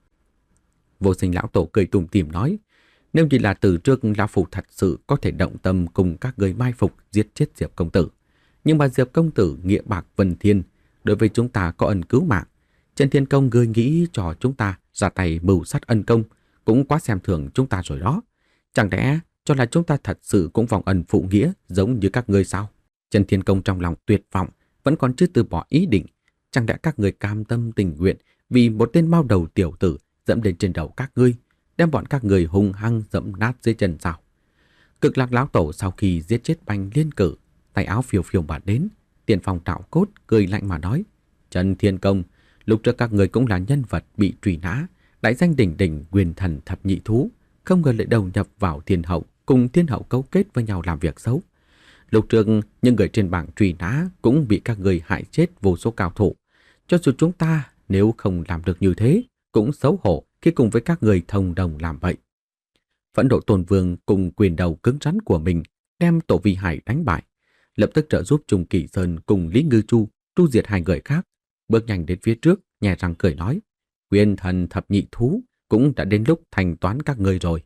Speaker 1: Vô sinh lão tổ cười tủm tỉm nói: Nếu như là từ trước lão phu thật sự có thể động tâm cùng các người mai phục giết chết Diệp công tử, nhưng mà Diệp công tử nghĩa bạc vân thiên, đối với chúng ta có ân cứu mạng. Trần Thiên Công ngươi nghĩ cho chúng ta ra tay mưu sát ân công, cũng quá xem thường chúng ta rồi đó. Chẳng lẽ cho là chúng ta thật sự cũng vòng ân phụ nghĩa giống như các ngươi sao? Trần Thiên Công trong lòng tuyệt vọng, vẫn còn chưa từ bỏ ý định. Chẳng lẽ các người cam tâm tình nguyện vì một tên mao đầu tiểu tử dẫm lên trên đầu các ngươi, đem bọn các người hung hăng dẫm nát dưới chân sao? Cực Lạc lão tổ sau khi giết chết Bành Liên Cử, tay áo phiêu phiêu mà đến, tiền phòng trạo cốt cười lạnh mà nói: Trần Thiên Công, lúc trước các người cũng là nhân vật bị truy nã, đại danh đỉnh đỉnh quyền thần thập nhị thú, không ngờ lại đầu nhập vào thiên hậu, cùng thiên hậu cấu kết với nhau làm việc xấu. Lúc trước, những người trên bảng truy nã cũng bị các người hại chết vô số cao thủ. Cho dù chúng ta nếu không làm được như thế, cũng xấu hổ khi cùng với các người thông đồng làm vậy. Phẫn nộ Tôn Vương cùng quyền đầu cứng rắn của mình đem Tổ Vi Hải đánh bại, lập tức trợ giúp Trung Kỳ Sơn cùng Lý Ngư Chu tru diệt hai người khác, bước nhanh đến phía trước, nhè răng cười nói: Nguyên thần thập nhị thú cũng đã đến lúc thanh toán các ngươi rồi.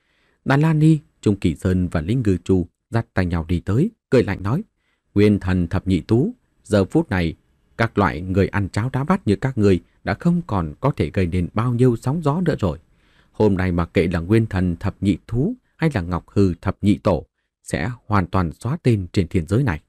Speaker 1: Đà La Ni, Trung Kỳ Sơn và Lý Ngư Chu dắt tay nhau đi tới, cười lạnh nói: Nguyên thần thập nhị thú, giờ phút này các loại người ăn cháo đá bát như các ngươi đã không còn có thể gây nên bao nhiêu sóng gió nữa rồi. Hôm nay mà kệ là Nguyên thần thập nhị thú hay là Ngọc Hư thập nhị tổ sẽ hoàn toàn xóa tên trên thiên giới này.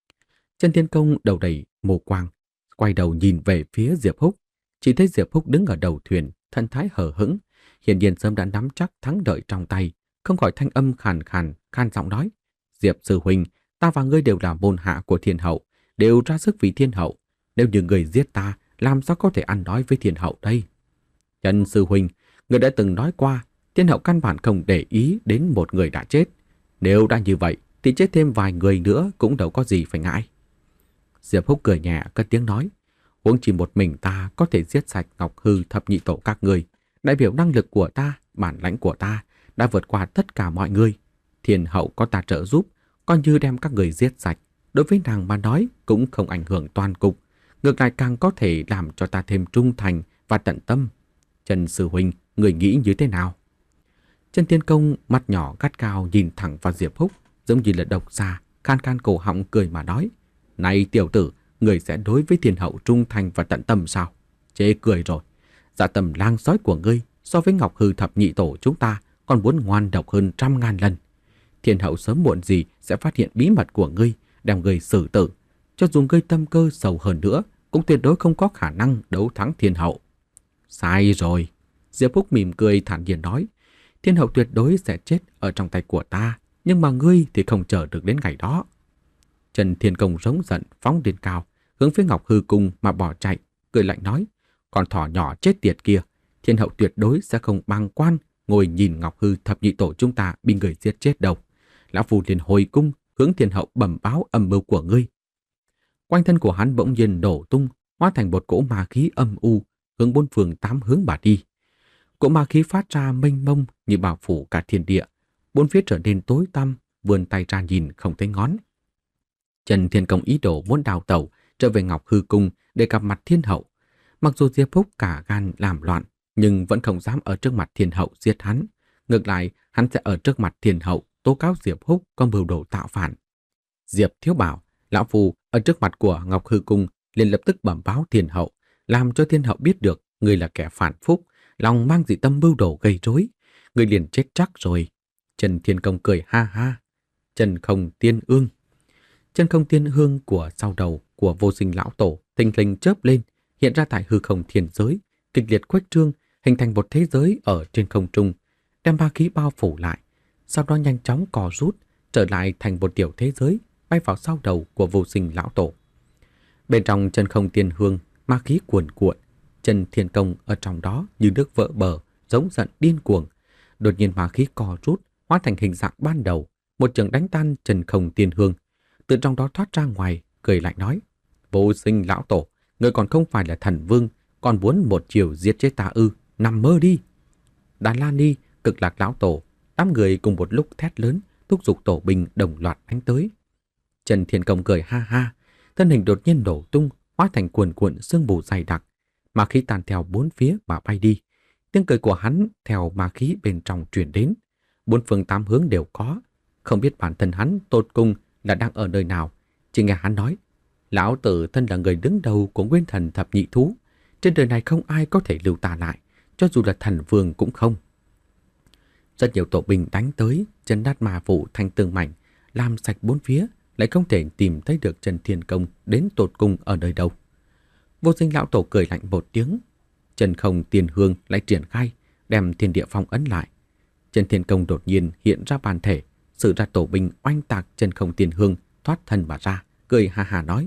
Speaker 1: Chân Thiên Công đầu đầy mồ quang, quay đầu nhìn về phía Diệp Húc, chỉ thấy Diệp Húc đứng ở đầu thuyền, thân thái hờ hững, hiển nhiên sớm đã nắm chắc thắng lợi trong tay, không khỏi thanh âm khàn khàn, khan giọng nói: Diệp sư huynh, ta và ngươi đều là môn hạ của thiên hậu, đều ra sức vì thiên hậu. Nếu như người giết ta, làm sao có thể ăn nói với thiên hậu đây? Chân sư huynh, người đã từng nói qua, thiên hậu căn bản không để ý đến một người đã chết. Nếu đã như vậy, thì chết thêm vài người nữa cũng đâu có gì phải ngại. Diệp Húc cười nhẹ cất tiếng nói: Huống chỉ một mình ta có thể giết sạch Ngọc Hư thập nhị tổ các người, đại biểu năng lực của ta, bản lãnh của ta đã vượt qua tất cả mọi người. Thiên hậu có ta trợ giúp, coi như đem các người giết sạch, đối với nàng mà nói cũng không ảnh hưởng toàn cục, ngược lại càng có thể làm cho ta thêm trung thành và tận tâm. Trần sư huynh, người nghĩ như thế nào? Chân Thiên Công mắt nhỏ gắt cao nhìn thẳng vào Diệp Húc, giống như là độc xà, khan khan cổ họng cười mà nói: Này tiểu tử, người sẽ đối với thiên hậu trung thành và tận tâm sao? Chê cười rồi. Dạ tầm lang sói của ngươi so với Ngọc Hư thập nhị tổ chúng ta còn muốn ngoan độc hơn trăm ngàn lần. Thiên hậu sớm muộn gì sẽ phát hiện bí mật của ngươi, đem ngươi xử tử. Cho dù ngươi tâm cơ sâu hơn nữa, cũng tuyệt đối không có khả năng đấu thắng thiên hậu. Sai rồi. Diệp Húc mỉm cười thản nhiên nói: Thiên hậu tuyệt đối sẽ chết ở trong tay của ta, nhưng mà ngươi thì không chờ được đến ngày đó. Trần Thiên Công rống giận phóng lên cao, hướng phía Ngọc Hư Cung mà bỏ chạy, cười lạnh nói: Con thỏ nhỏ chết tiệt kia, thiên hậu tuyệt đối sẽ không bàng quan ngồi nhìn Ngọc Hư thập nhị tổ chúng ta bị người giết chết đâu. Lão Phu liền hồi cung hướng thiên hậu bẩm báo âm mưu của ngươi. Quanh thân của hắn bỗng nhiên nổ tung, hóa thành một cỗ ma khí âm u, hướng bốn phương tám hướng mà đi. Cỗ ma khí phát ra mênh mông như bao phủ cả thiên địa, bốn phía trở nên tối tăm, vươn tay ra nhìn không thấy ngón. Trần Thiên Công ý đồ muốn đào tẩu trở về Ngọc Hư Cung để gặp mặt thiên hậu. Mặc dù Diệp Húc cả gan làm loạn, nhưng vẫn không dám ở trước mặt thiên hậu giết hắn. Ngược lại, hắn sẽ ở trước mặt thiên hậu tố cáo Diệp Húc có mưu đồ tạo phản. Diệp Thiếu bảo, lão phu ở trước mặt của Ngọc Hư Cung liền lập tức bẩm báo thiên hậu, làm cho thiên hậu biết được người là kẻ phản phúc, lòng mang dị tâm mưu đồ gây rối, người liền chết chắc rồi. Trần Thiên Công cười ha ha. Chân Không Tiên Ương. Chân Không Tiên Hương của sau đầu của Vô Sinh lão tổ thình lình chớp lên, hiện ra tại hư không thiên giới, kịch liệt khuếch trương, hình thành một thế giới ở trên không trung, đem ba khí bao phủ lại, sau đó nhanh chóng co rút, trở lại thành một tiểu thế giới, bay vào sau đầu của Vô Sinh lão tổ. Bên trong Chân Không Tiên Hương, ma khí cuồn cuộn, Trần Thiên Công ở trong đó như nước vỡ bờ, giống giận điên cuồng. Đột nhiên ma khí co rút, hóa thành hình dạng ban đầu, một trường đánh tan Chân Không Tiên Hương. Từ trong đó thoát ra ngoài, cười lạnh nói: Vô Sinh lão tổ, người còn không phải là thần vương, còn muốn một chiều giết chết ta ư? Nằm mơ đi. Đà La Ni, Cực Lạc lão tổ, đám người cùng một lúc thét lớn, thúc giục tổ binh đồng loạt đánh tới. Trần Thiên Công cười ha ha, thân hình đột nhiên nổ tung, hóa thành cuồn cuộn sương mù dày đặc, ma khí tàn theo bốn phía mà bay đi. Tiếng cười của hắn theo ma khí bên trong truyền đến, bốn phương tám hướng đều có, không biết bản thân hắn tột cùng là đang ở nơi nào. Chỉ nghe hắn nói: Lão tử thân là người đứng đầu của Nguyên thần thập nhị thú, trên đời này không ai có thể lưu ta lại, cho dù là thần vương cũng không. Rất nhiều tổ binh đánh tới, chân nát ma vụ thành từng mảnh, làm sạch bốn phía, lại không thể tìm thấy được Trần Thiên Công đến tột cùng ở nơi đâu. Vô Sinh lão tổ cười lạnh một tiếng, Chân Không Tiên Hương lại triển khai, đem thiên địa phong ấn lại. Trần Thiên Công đột nhiên hiện ra bản thể, sử ra tổ binh oanh tạc Chân Không Tiên Hương, thoát thân mà ra, cười ha ha nói: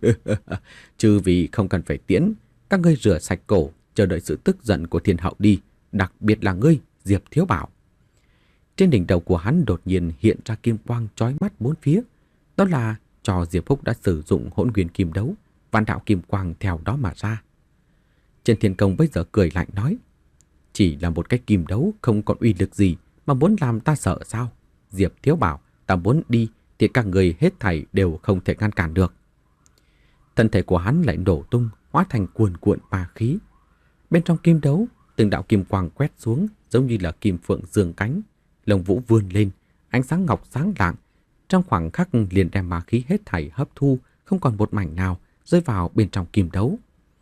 Speaker 1: Chư vị không cần phải tiễn, các ngươi rửa sạch cổ, chờ đợi sự tức giận của thiên hậu đi, đặc biệt là ngươi, Diệp Thiếu bảo. Trên đỉnh đầu của hắn đột nhiên hiện ra kim quang chói mắt bốn phía, Đó là cho Diệp Húc đã sử dụng hỗn nguyên kim đấu, vạn đạo kim quang theo đó mà ra. Trần Thiên Công bây giờ cười lạnh nói, chỉ là một cái kim đấu không còn uy lực gì mà muốn làm ta sợ sao? Diệp Thiếu bảo, ta muốn đi thì các người hết thảy đều không thể ngăn cản được. Thân thể của hắn lại nổ tung, hóa thành cuồn cuộn ma khí. Bên trong kim đấu, từng đạo kim quang quét xuống giống như là kim phượng dương cánh, lông vũ vươn lên, ánh sáng ngọc sáng lạng, trong khoảng khắc liền đem ma khí hết thảy hấp thu, không còn một mảnh nào rơi vào bên trong kim đấu.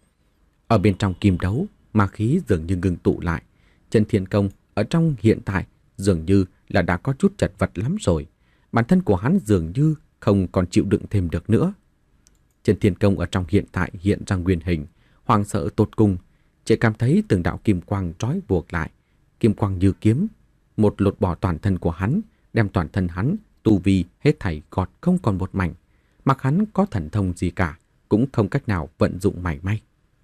Speaker 1: Ở bên trong kim đấu, ma khí dường như ngừng tụ lại. Trần Thiên Công ở trong hiện tại dường như là đã có chút chật vật lắm rồi. Bản thân của hắn dường như không còn chịu đựng thêm được nữa. Trần Thiên Công ở trong hiện tại hiện ra nguyên hình, hoảng sợ tột cùng, chỉ cảm thấy từng đạo kim quang trói buộc lại, kim quang như kiếm, một lột bỏ toàn thân của hắn, đem toàn thân hắn tu vi hết thảy gọt không còn một mảnh, mặc hắn có thần thông gì cả, cũng không cách nào vận dụng mảy may.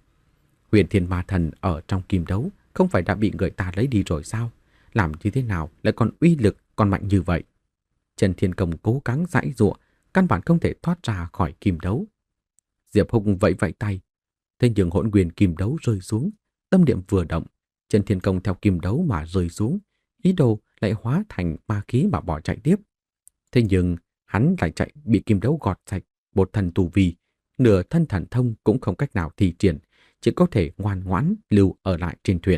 Speaker 1: Huyền Thiên Ma Thần ở trong kim đấu không phải đã bị người ta lấy đi rồi sao? Làm như thế nào lại còn uy lực còn mạnh như vậy? Trần Thiên Công cố gắng giãy giụa, căn bản không thể thoát ra khỏi kim đấu. Diệp Húc vẫy vẫy tay, thế nhưng hỗn nguyên kim đấu rơi xuống, tâm niệm vừa động, Trần Thiên Công theo kim đấu mà rơi xuống, ý đồ lại hóa thành ma khí mà bỏ chạy tiếp. Thế nhưng hắn lại chạy bị kim đấu gọt sạch, một thần tu vi, nửa thân thần thông cũng không cách nào thi triển, chỉ có thể ngoan ngoãn lưu ở lại trên thuyền.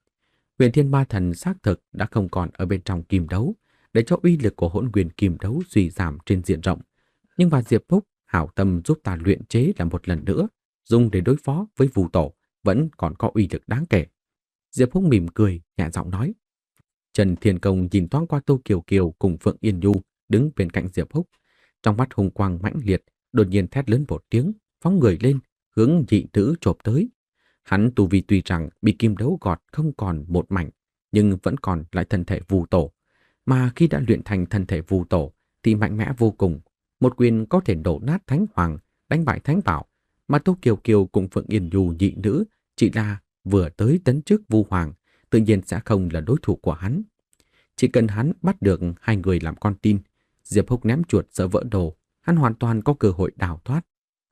Speaker 1: Huyền Thiên Ma Thần xác thực đã không còn ở bên trong kim đấu, để cho uy lực của hỗn nguyên kim đấu suy giảm trên diện rộng. Nhưng mà Diệp Húc hảo tâm giúp ta luyện chế lại một lần nữa, dùng để đối phó với Vu Tổ, vẫn còn có uy lực đáng kể. Diệp Húc mỉm cười, nhẹ giọng nói. Trần Thiên Công nhìn thoáng qua Tô Kiều Kiều cùng Phượng Yên Nhu đứng bên cạnh Diệp Húc, trong mắt hùng quang mãnh liệt, đột nhiên thét lớn một tiếng, phóng người lên, hướng dị nữ chộp tới. Hắn tu vi tuy rằng bị kim đấu gọt không còn một mảnh, nhưng vẫn còn lại thân thể Vu Tổ, mà khi đã luyện thành thân thể Vu Tổ thì mạnh mẽ vô cùng, một quyền có thể đổ nát Thánh Hoàng, đánh bại Thánh Bảo, mà Tô Kiều Kiều cùng Phượng Yên Nhu nhị nữ chỉ là vừa tới tấn chức Vu Hoàng, tự nhiên sẽ không là đối thủ của hắn. Chỉ cần hắn bắt được hai người làm con tin, Diệp Húc ném chuột sợ vỡ đồ, hắn hoàn toàn có cơ hội đào thoát.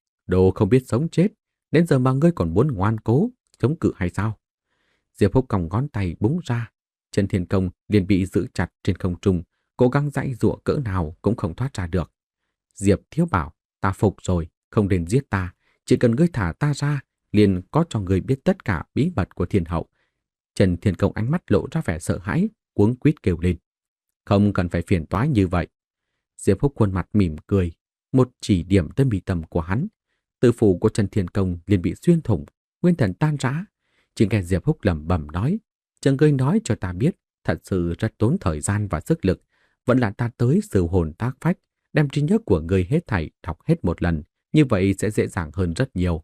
Speaker 1: Đồ không biết sống chết, đến giờ mà ngươi còn muốn ngoan cố, chống cự hay sao? Diệp Húc còng ngón tay búng ra, Trần Thiên Công liền bị giữ chặt trên không trung, cố gắng giãy giụa cỡ nào cũng không thoát ra được. Diệp Thiếu bảo, ta phục rồi, không nên giết ta, chỉ cần ngươi thả ta ra, liền có cho ngươi biết tất cả bí mật của Thiên Hậu. Trần Thiên Công ánh mắt lộ ra vẻ sợ hãi, cuống quýt kêu lên. Không cần phải phiền toái như vậy. Diệp Húc khuôn mặt mỉm cười, một chỉ điểm tới mi tâm của hắn. Tử phủ của Trần Thiên Công liền bị xuyên thủng, nguyên thần tan rã. Chỉ nghe Diệp Húc lẩm bẩm nói, chẳng ngươi nói cho ta biết, thật sự rất tốn thời gian và sức lực, vẫn là ta tới sự hồn tác phách, đem trí nhớ của ngươi hết thảy đọc hết một lần, như vậy sẽ dễ dàng hơn rất nhiều.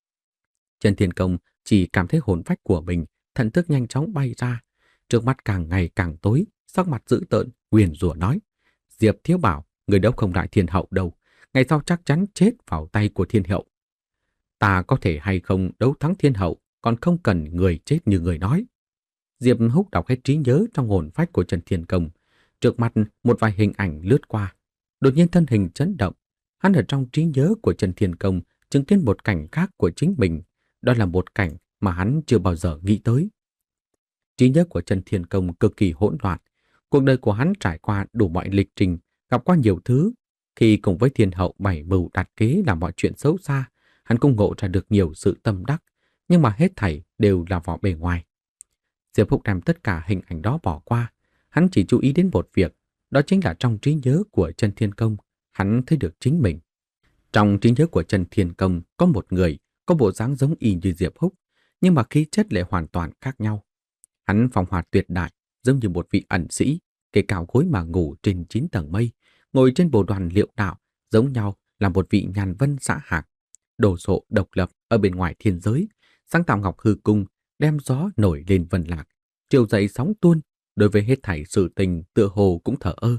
Speaker 1: Trần Thiên Công chỉ cảm thấy hồn phách của mình, thần thức nhanh chóng bay ra, trước mắt càng ngày càng tối, sắc mặt dữ tợn, nguyền rủa nói: Diệp Thiếu bảo, người đâu không đại Thiên Hậu đâu, ngày sau chắc chắn chết vào tay của Thiên Hậu. Ta có thể hay không đấu thắng Thiên Hậu, còn không cần người chết như người nói. Diệp Húc đọc hết trí nhớ trong hồn phách của Trần Thiên Công, trước mặt một vài hình ảnh lướt qua, đột nhiên thân hình chấn động. Hắn ở trong trí nhớ của Trần Thiên Công chứng kiến một cảnh khác của chính mình, đó là một cảnh mà hắn chưa bao giờ nghĩ tới. Trí nhớ của Trần Thiên Công cực kỳ hỗn loạn, cuộc đời của hắn trải qua đủ mọi lịch trình, gặp qua nhiều thứ. Khi cùng với Thiên Hậu bảy mưu đặt kế làm mọi chuyện xấu xa, hắn cũng ngộ ra được nhiều sự tâm đắc, nhưng mà hết thảy đều là vỏ bề ngoài. Diệp Húc đem tất cả hình ảnh đó bỏ qua, hắn chỉ chú ý đến một việc, đó chính là trong trí nhớ của Trần Thiên Công, hắn thấy được chính mình. Trong trí nhớ của Trần Thiên Công có một người có bộ dáng giống y như Diệp Húc, nhưng mà khí chất lại hoàn toàn khác nhau. Hắn phong hoạt tuyệt đại, giống như một vị ẩn sĩ, kê cao gối mà ngủ trên chín tầng mây, ngồi trên bồ đoàn liệu đạo, giống nhau là một vị nhàn vân xã hạc, đồ sộ độc lập ở bên ngoài thiên giới, sáng tạo ngọc hư cung, đem gió nổi lên vân lạc, triều dậy sóng tuôn, đối với hết thảy sự tình tựa hồ cũng thờ ơ.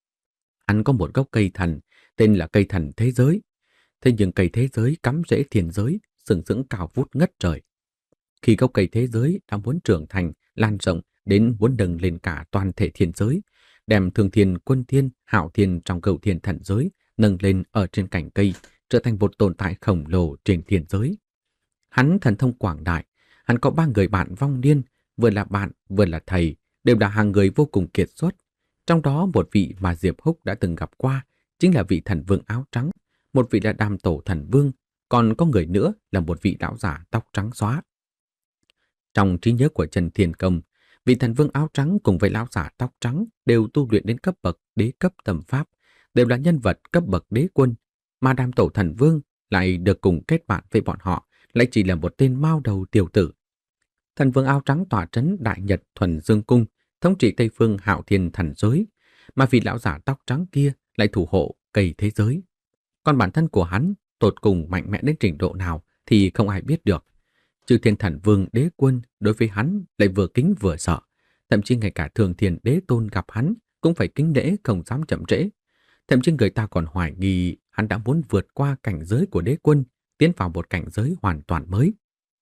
Speaker 1: Hắn có một gốc cây thần, tên là cây thần thế giới. Thế nhưng cây thế giới cắm rễ thiên giới, sừng sững cao vút ngất trời. Khi gốc cây thế giới đã muốn trưởng thành, lan rộng đến muốn nâng lên cả toàn thể thiên giới, đem thương thiên, quân thiên, hạo thiên trong cửu thiên thần giới nâng lên ở trên cành cây, trở thành một tồn tại khổng lồ trên thiên giới. Hắn thần thông quảng đại, hắn có ba người bạn vong niên, vừa là bạn, vừa là thầy, đều là hàng người vô cùng kiệt xuất. Trong đó một vị mà Diệp Húc đã từng gặp qua, chính là vị thần vương áo trắng, một vị là Đàm Tổ thần vương, còn có người nữa là một vị lão giả tóc trắng xóa. Trong trí nhớ của Trần Thiên Công, vị thần vương áo trắng cùng với lão giả tóc trắng đều tu luyện đến cấp bậc đế cấp tầm pháp, đều là nhân vật cấp bậc đế quân, mà Đàm Tổ thần vương lại được cùng kết bạn với bọn họ, lại chỉ là một tên mao đầu tiểu tử. Thần vương áo trắng tỏa trấn Đại Nhật Thuần Dương Cung, thống trị Tây Phương Hạo Thiên thần giới, mà vị lão giả tóc trắng kia lại thủ hộ cây thế giới. Còn bản thân của hắn tột cùng mạnh mẽ đến trình độ nào thì không ai biết được. Chư Thiên Thần Vương Đế Quân đối với hắn lại vừa kính vừa sợ, thậm chí ngay cả Thường Thiên Đế Tôn gặp hắn cũng phải kính nể không dám chậm trễ. Thậm chí người ta còn hoài nghi hắn đã muốn vượt qua cảnh giới của Đế Quân, tiến vào một cảnh giới hoàn toàn mới.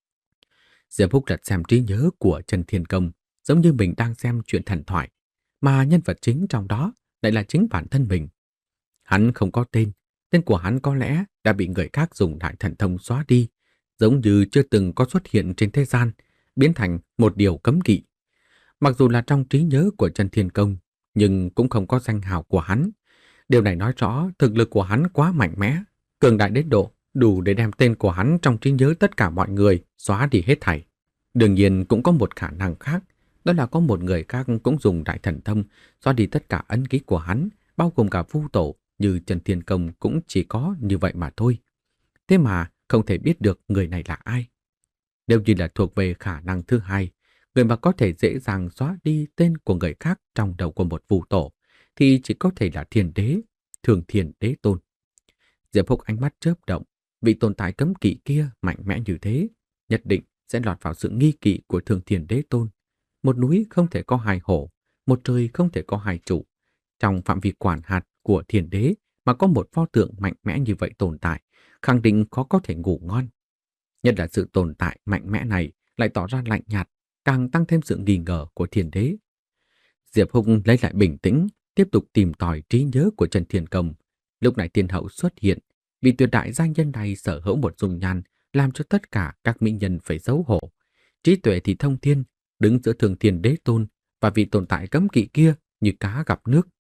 Speaker 1: Diệp Húc lật xem trí nhớ của Trần Thiên Công, giống như mình đang xem chuyện thần thoại, mà nhân vật chính trong đó lại là chính bản thân mình. Hắn không có tên, tên của hắn có lẽ đã bị người khác dùng đại thần thông xóa đi, giống như chưa từng có xuất hiện trên thế gian, biến thành một điều cấm kỵ. Mặc dù là trong trí nhớ của Trần Thiên Công, nhưng cũng không có danh hào của hắn. Điều này nói rõ thực lực của hắn quá mạnh mẽ, cường đại đến độ đủ để đem tên của hắn trong trí nhớ tất cả mọi người xóa đi hết thảy. Đương nhiên cũng có một khả năng khác, đó là có một người khác cũng dùng đại thần thông xóa đi tất cả ấn ký của hắn, bao gồm cả Vu Tổ, như Trần Thiên Công cũng chỉ có như vậy mà thôi. Thế mà không thể biết được người này là ai. Nếu như là thuộc về khả năng thứ hai, người mà có thể dễ dàng xóa đi tên của người khác trong đầu của một Vu Tổ, thì chỉ có thể là Thiên Đế, Thường Thiên Đế Tôn. Diệp Húc ánh mắt chớp động, vị tồn tại cấm kỵ kia mạnh mẽ như thế, nhất định sẽ lọt vào sự nghi kỵ của Thường Thiên Đế Tôn. Một núi không thể có hai hổ, một trời không thể có hai trụ. Trong phạm vi quản hạt của Thiên Đế mà có một pho tượng mạnh mẽ như vậy tồn tại, khẳng định khó có thể ngủ ngon. Nhất là sự tồn tại mạnh mẽ này lại tỏ ra lạnh nhạt, càng tăng thêm sự nghi ngờ của Thiên Đế. Diệp Húc lấy lại bình tĩnh, tiếp tục tìm tòi trí nhớ của Trần Thiên Công. Lúc này Thiên Hậu xuất hiện, vì tuyệt đại danh nhân này sở hữu một dung nhan làm cho tất cả các mỹ nhân phải xấu hổ. Trí tuệ thì thông thiên, đứng giữa Thường Thiên Đế Tôn và vị tồn tại cấm kỵ kia như cá gặp nước.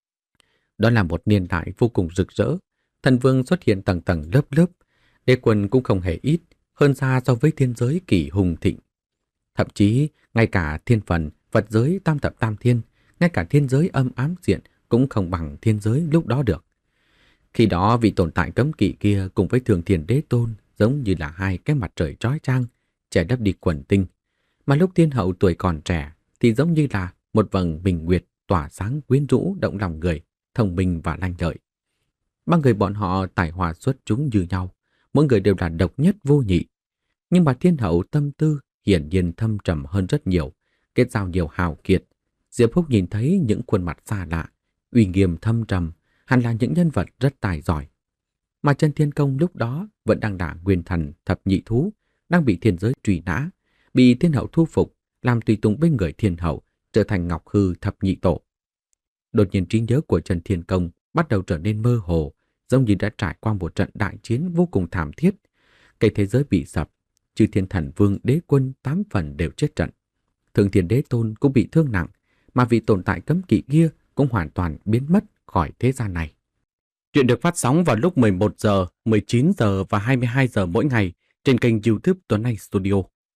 Speaker 1: Đó là một niên đại vô cùng rực rỡ, thần vương xuất hiện tầng tầng lớp lớp, đế quân cũng không hề ít, hơn xa so với thiên giới kỳ hùng thịnh. Thậm chí, ngay cả thiên phần, Phật giới tam thập tam thiên, ngay cả thiên giới âm ám diện cũng không bằng thiên giới lúc đó được. Khi đó vị tồn tại cấm kỵ kia cùng với Thường Thiên Đế Tôn giống như là hai cái mặt trời chói chang, che đắp đi quần tinh. Mà lúc Thiên Hậu tuổi còn trẻ thì giống như là một vầng bình nguyệt tỏa sáng quyến rũ động lòng người, thông minh và lanh lợi. Ba người bọn họ tài hoa xuất chúng như nhau, mỗi người đều là độc nhất vô nhị. Nhưng mà Thiên Hậu tâm tư hiển nhiên thâm trầm hơn rất nhiều, kết giao nhiều hào kiệt. Diệp Húc nhìn thấy những khuôn mặt xa lạ, uy nghiêm thâm trầm, hẳn là những nhân vật rất tài giỏi. Mà Trần Thiên Công lúc đó vẫn đang đả nguyên thần thập nhị thú, đang bị thiên giới truy nã, bị Thiên Hậu thu phục, làm tùy tùng bên người Thiên Hậu, trở thành Ngọc Hư thập nhị tổ. Đột nhiên trí nhớ của Trần Thiên Công bắt đầu trở nên mơ hồ, giống như đã trải qua một trận đại chiến vô cùng thảm thiết. Cây thế giới bị sập, chư Thiên Thần Vương Đế Quân tám phần đều chết trận. Thường Thiên Đế Tôn cũng bị thương nặng, mà vị tồn tại cấm kỵ kia cũng hoàn toàn biến mất khỏi thế gian này. Chuyện được phát sóng vào lúc mười một giờ, mười chín giờ và hai mươi hai giờ mỗi ngày trên kênh YouTube Tuấn Anh Studio.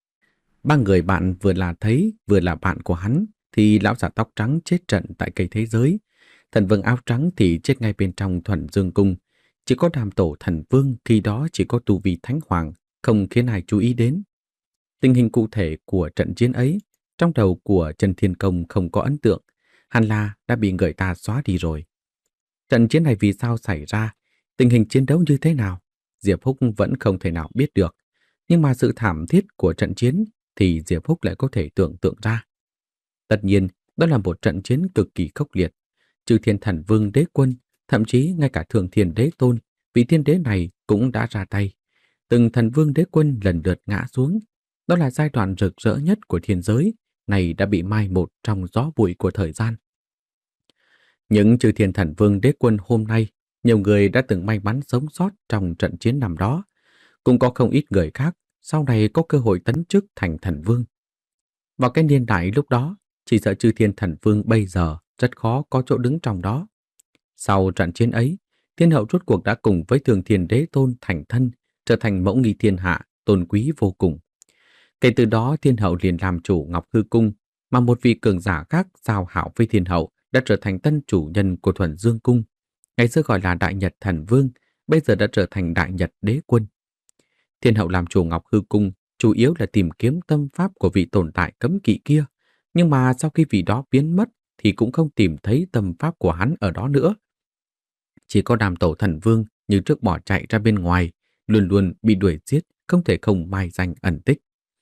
Speaker 1: Ba người bạn vừa là thấy vừa là bạn của hắn thì lão giả tóc trắng chết trận tại cây thế giới, thần vương áo trắng thì chết ngay bên trong Thuần Dương Cung. Chỉ có Đàm Tổ thần vương khi đó chỉ có tu vi thánh hoàng, không khiến ai chú ý đến. Tình hình cụ thể của trận chiến ấy trong đầu của Trần Thiên Công không có ấn tượng, hẳn là đã bị người ta xóa đi rồi. Trận chiến này vì sao xảy ra, tình hình chiến đấu như thế nào, Diệp Húc vẫn không thể nào biết được. Nhưng mà sự thảm thiết của trận chiến thì Diệp Húc lại có thể tưởng tượng ra. Tất nhiên, đó là một trận chiến cực kỳ khốc liệt. Chư Thiên Thần Vương Đế Quân, thậm chí ngay cả Thường Thiên Đế Tôn, vị thiên đế này cũng đã ra tay. Từng thần vương đế quân lần lượt ngã xuống. Đó là giai đoạn rực rỡ nhất của thiên giới, này đã bị mai một trong gió bụi của thời gian. Những chư thiên thần vương đế quân hôm nay Nhiều người đã từng may mắn sống sót trong trận chiến năm đó, cũng có không ít người khác sau này có cơ hội tấn chức thành thần vương. Vào cái niên đại lúc đó, chỉ sợ chư thiên thần vương bây giờ rất khó có chỗ đứng trong đó. Sau trận chiến ấy, thiên hậu rốt cuộc đã cùng với Thường Thiên Đế Tôn thành thân, trở thành mẫu nghi thiên hạ, tôn quý vô cùng. Kể từ đó, thiên hậu liền làm chủ Ngọc Hư Cung, mà một vị cường giả khác giao hảo với thiên hậu đã trở thành tân chủ nhân của Thuần Dương Cung. Ngày xưa gọi là Đại Nhật Thần Vương, bây giờ đã trở thành Đại Nhật Đế Quân. Thiên hậu làm chủ Ngọc Hư Cung chủ yếu là tìm kiếm tâm pháp của vị tồn tại cấm kỵ kia, nhưng mà sau khi vị đó biến mất thì cũng không tìm thấy tâm pháp của hắn ở đó nữa. Chỉ có Đàm Tổ Thần Vương như trước bỏ chạy ra bên ngoài, luôn luôn bị đuổi giết, không thể không mai danh ẩn tích.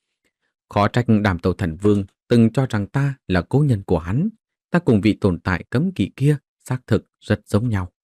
Speaker 1: Khó trách Đàm Tổ Thần Vương từng cho rằng ta là cố nhân của hắn, ta cùng vị tồn tại cấm kỵ kia xác thực rất giống nhau.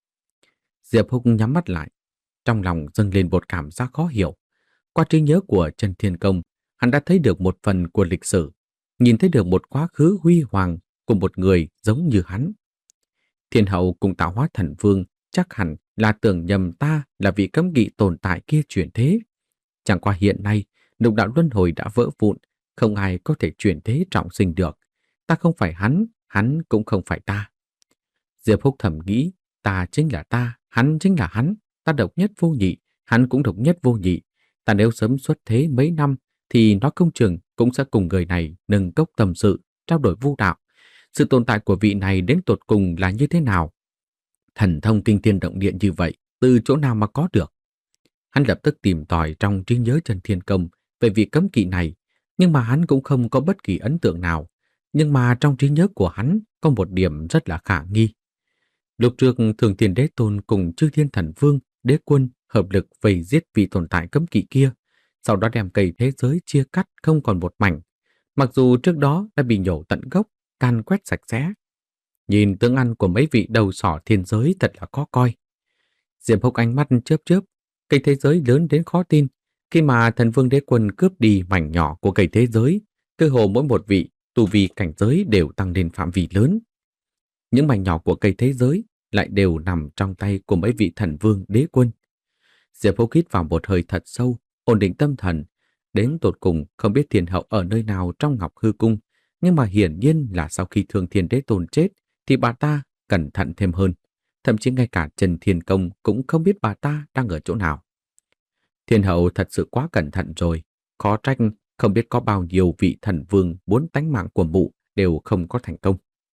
Speaker 1: Diệp Húc nhắm mắt lại, trong lòng dâng lên một cảm giác khó hiểu. Qua trí nhớ của Trần Thiên Công, hắn đã thấy được một phần của lịch sử, nhìn thấy được một quá khứ huy hoàng của một người giống như hắn. Thiên hậu cùng tạo hóa thần vương chắc hẳn là tưởng nhầm ta là vị cấm kỵ tồn tại kia chuyển thế. Chẳng qua hiện nay, lục đạo luân hồi đã vỡ vụn, không ai có thể chuyển thế trọng sinh được. Ta không phải hắn, hắn cũng không phải ta. Diệp Húc thầm nghĩ, ta chính là ta, hắn chính là hắn, ta độc nhất vô nhị, hắn cũng độc nhất vô nhị. Ta nếu sớm xuất thế mấy năm thì nó không chừng cũng sẽ cùng người này nâng cốc tâm sự, trao đổi vu đạo. Sự tồn tại của vị này đến tột cùng là như thế nào? Thần thông kinh thiên động địa như vậy, từ chỗ nào mà có được? Hắn lập tức tìm tòi trong trí nhớ Trần Thiên Công về vị cấm kỵ này, nhưng mà hắn cũng không có bất kỳ ấn tượng nào. Nhưng mà trong trí nhớ của hắn có một điểm rất là khả nghi. Lúc trước Thường Thiên Đế Tôn cùng Chư Thiên Thần Vương, Đế Quân hợp lực vây giết vị tồn tại cấm kỵ kia, sau đó đem cây thế giới chia cắt không còn một mảnh. Mặc dù trước đó đã bị nhổ tận gốc, can quét sạch sẽ. Nhìn tướng ăn của mấy vị đầu sỏ thiên giới thật là khó coi. Diệp Húc ánh mắt chớp chớp, cây thế giới lớn đến khó tin. Khi mà Thần Vương Đế Quân cướp đi mảnh nhỏ của cây thế giới, cơ hồ mỗi một vị tu vi cảnh giới đều tăng lên phạm vi lớn. Những mảnh nhỏ của cây thế giới lại đều nằm trong tay của mấy vị Thần Vương Đế Quân. Diệp Húc hít vào một hơi thật sâu, ổn định tâm thần. Đến tột cùng không biết thiên hậu ở nơi nào trong Ngọc Hư Cung, nhưng mà hiển nhiên là sau khi Thường Thiên Đế Tôn chết thì bà ta cẩn thận thêm hơn. Thậm chí ngay cả Trần Thiên Công cũng không biết bà ta đang ở chỗ nào. Thiên hậu thật sự quá cẩn thận rồi, khó trách không biết có bao nhiêu vị thần vương muốn tánh mạng của mụ đều không có thành công.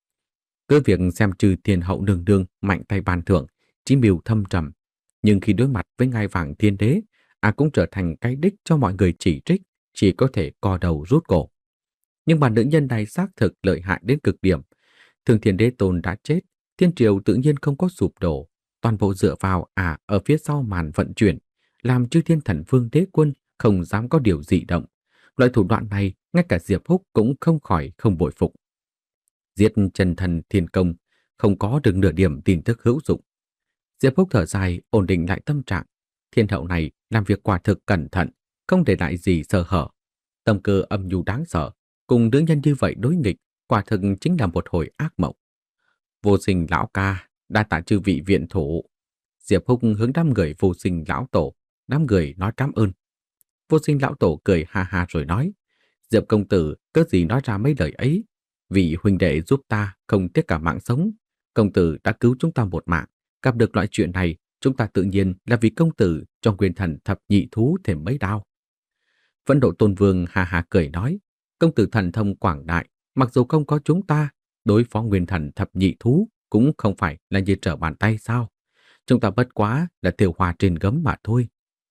Speaker 1: Cứ việc xem trừ thiên hậu nương nương mạnh tay ban thưởng, chí mưu thâm trầm, nhưng khi đối mặt với ngai vàng thiên đế, à cũng trở thành cái đích cho mọi người chỉ trích, chỉ có thể co đầu rút cổ. Nhưng mà nữ nhân này xác thực lợi hại đến cực điểm. Thường Thiên Đế Tôn đã chết, thiên triều tự nhiên không có sụp đổ, toàn bộ dựa vào à ở phía sau màn vận chuyển, làm Chư Thiên Thần Vương Đế Quân không dám có điều dị động. Loại thủ đoạn này, ngay cả Diệp Húc cũng không khỏi không bội phục. Giết Trần Thần Thiên Công, không có được nửa điểm tin tức hữu dụng. Diệp Húc thở dài, ổn định lại tâm trạng. Thiên hậu này làm việc quả thực cẩn thận, không để lại gì sơ hở. Tâm cơ âm nhu đáng sợ, cùng nữ nhân như vậy đối nghịch, quả thực chính là một hồi ác mộng. Vô Sinh lão ca, đa tạ chư vị viện thủ. Diệp Húc hướng đám người Vô Sinh lão tổ, đám người nói cảm ơn. Vô Sinh lão tổ cười ha ha rồi nói, Diệp công tử cớ gì nói ra mấy lời ấy, vị huynh đệ giúp ta không tiếc cả mạng sống. Công tử đã cứu chúng ta một mạng, gặp được loại chuyện này, chúng ta tự nhiên là vì công tử cho Nguyên Thần thập nhị thú thêm mấy đao. Vẫn Độ Tôn Vương ha ha cười nói, công tử thần thông quảng đại, mặc dù không có chúng ta, đối phó Nguyên Thần thập nhị thú cũng không phải là như trở bàn tay sao. Chúng ta bất quá là tiểu hòa trên gấm mà thôi.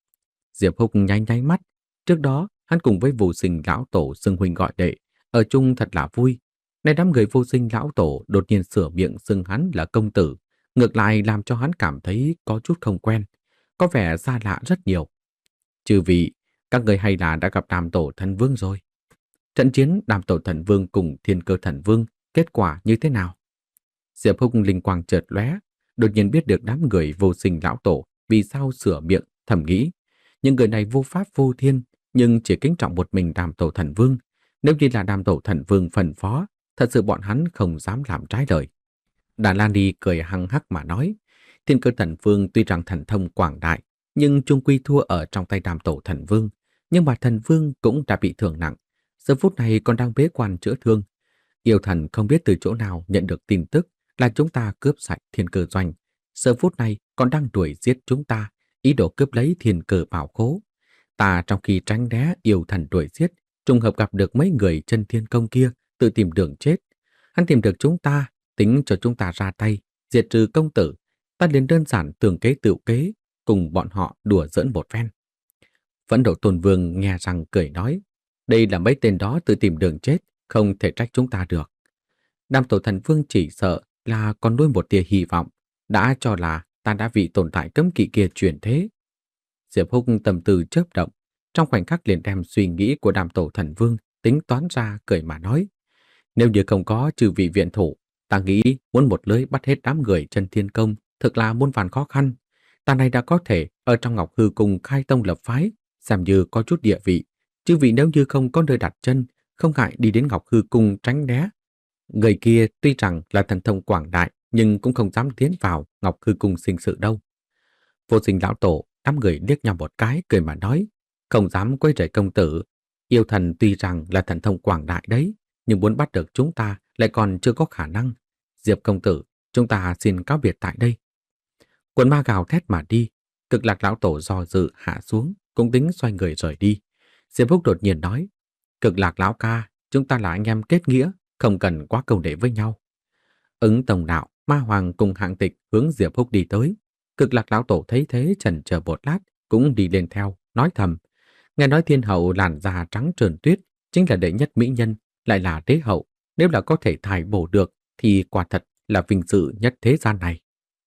Speaker 1: Diệp Húc nháy nháy mắt, trước đó hắn cùng với Vô Sinh lão tổ xưng huynh gọi đệ, ở chung thật là vui. Nay đám người Vô Sinh lão tổ đột nhiên sửa miệng xưng hắn là công tử, ngược lại làm cho hắn cảm thấy có chút không quen, có vẻ xa lạ rất nhiều. Chư vị, các người hay là đã gặp Đàm Tổ Thần Vương rồi? Trận chiến Đàm Tổ Thần Vương cùng Thiên Cơ Thần Vương kết quả như thế nào? Diệp Húc linh quang chợt lóe, đột nhiên biết được đám người Vô Sinh lão tổ vì sao sửa miệng, thầm nghĩ, những người này vô pháp vô thiên, nhưng chỉ kính trọng một mình Đàm Tổ Thần Vương. Nếu như là Đàm Tổ Thần Vương phân phó, thật sự bọn hắn không dám làm trái lời. Đà Lan Đi cười hăng hắc mà nói, Thiên Cơ Thần Vương tuy rằng thần thông quảng đại, nhưng chung quy thua ở trong tay Đàm Tổ Thần Vương. Nhưng mà Thần Vương cũng đã bị thương nặng, giờ phút này còn đang bế quan chữa thương. Yêu Thần không biết từ chỗ nào nhận được tin tức là chúng ta cướp sạch Thiên Cơ Doanh. Giờ phút này còn đang đuổi giết chúng ta, ý đồ cướp lấy Thiên Cơ Bảo Khố. Ta trong khi tránh né Yêu Thần đuổi giết, trùng hợp gặp được mấy người chân thiên công kia tự tìm đường chết. Hắn tìm được chúng ta, tính cho chúng ta ra tay, diệt trừ công tử. Ta liền đơn giản tường kế tự kế, cùng bọn họ đùa giỡn một phen. Phẫn nộ Tôn Vương nghe rằng cười nói, đây là mấy tên đó tự tìm đường chết, không thể trách chúng ta được. Đàm Tổ Thần Vương chỉ sợ là còn nuôi một tia hy vọng, đã cho là ta đã bị tồn tại cấm kỵ kia chuyển thế. Diệp Húc tâm tư chớp động, trong khoảnh khắc liền đem suy nghĩ của Đàm Tổ Thần Vương tính toán ra, cười mà nói, nếu như không có trừ vị viện thủ, ta nghĩ muốn một lưới bắt hết đám người chân thiên công thực là muôn vàn khó khăn. Ta này đã có thể ở trong Ngọc Hư Cung khai tông lập phái, xem như có chút địa vị. Chứ vị nếu như không có nơi đặt chân, không ngại đi đến Ngọc Hư Cung tránh né. Người kia tuy rằng là thần thông quảng đại, nhưng cũng không dám tiến vào Ngọc Hư Cung sinh sự đâu. Vô Sinh lão tổ, đám người liếc nhau một cái, cười mà nói, không dám quấy rầy công tử. Yêu thần tuy rằng là thần thông quảng đại đấy, nhưng muốn bắt được chúng ta lại còn chưa có khả năng. Diệp công tử, chúng ta xin cáo biệt tại đây. Quần ma gào thét mà đi, Cực Lạc lão tổ do dự hạ xuống, cũng tính xoay người rời đi. Diệp Húc đột nhiên nói, Cực Lạc lão ca, chúng ta là anh em kết nghĩa, không cần quá cầu nệ với nhau. Ứng Tổng Đạo, Ma Hoàng cùng Hạng Tịch hướng Diệp Húc đi tới. Cực Lạc lão tổ thấy thế chần chờ một lát, cũng đi lên theo, nói thầm, nghe nói thiên hậu làn da trắng trơn tuyết, chính là đệ nhất mỹ nhân, lại là đế hậu, nếu là có thể thải bổ được thì quả thật là vinh dự nhất thế gian này.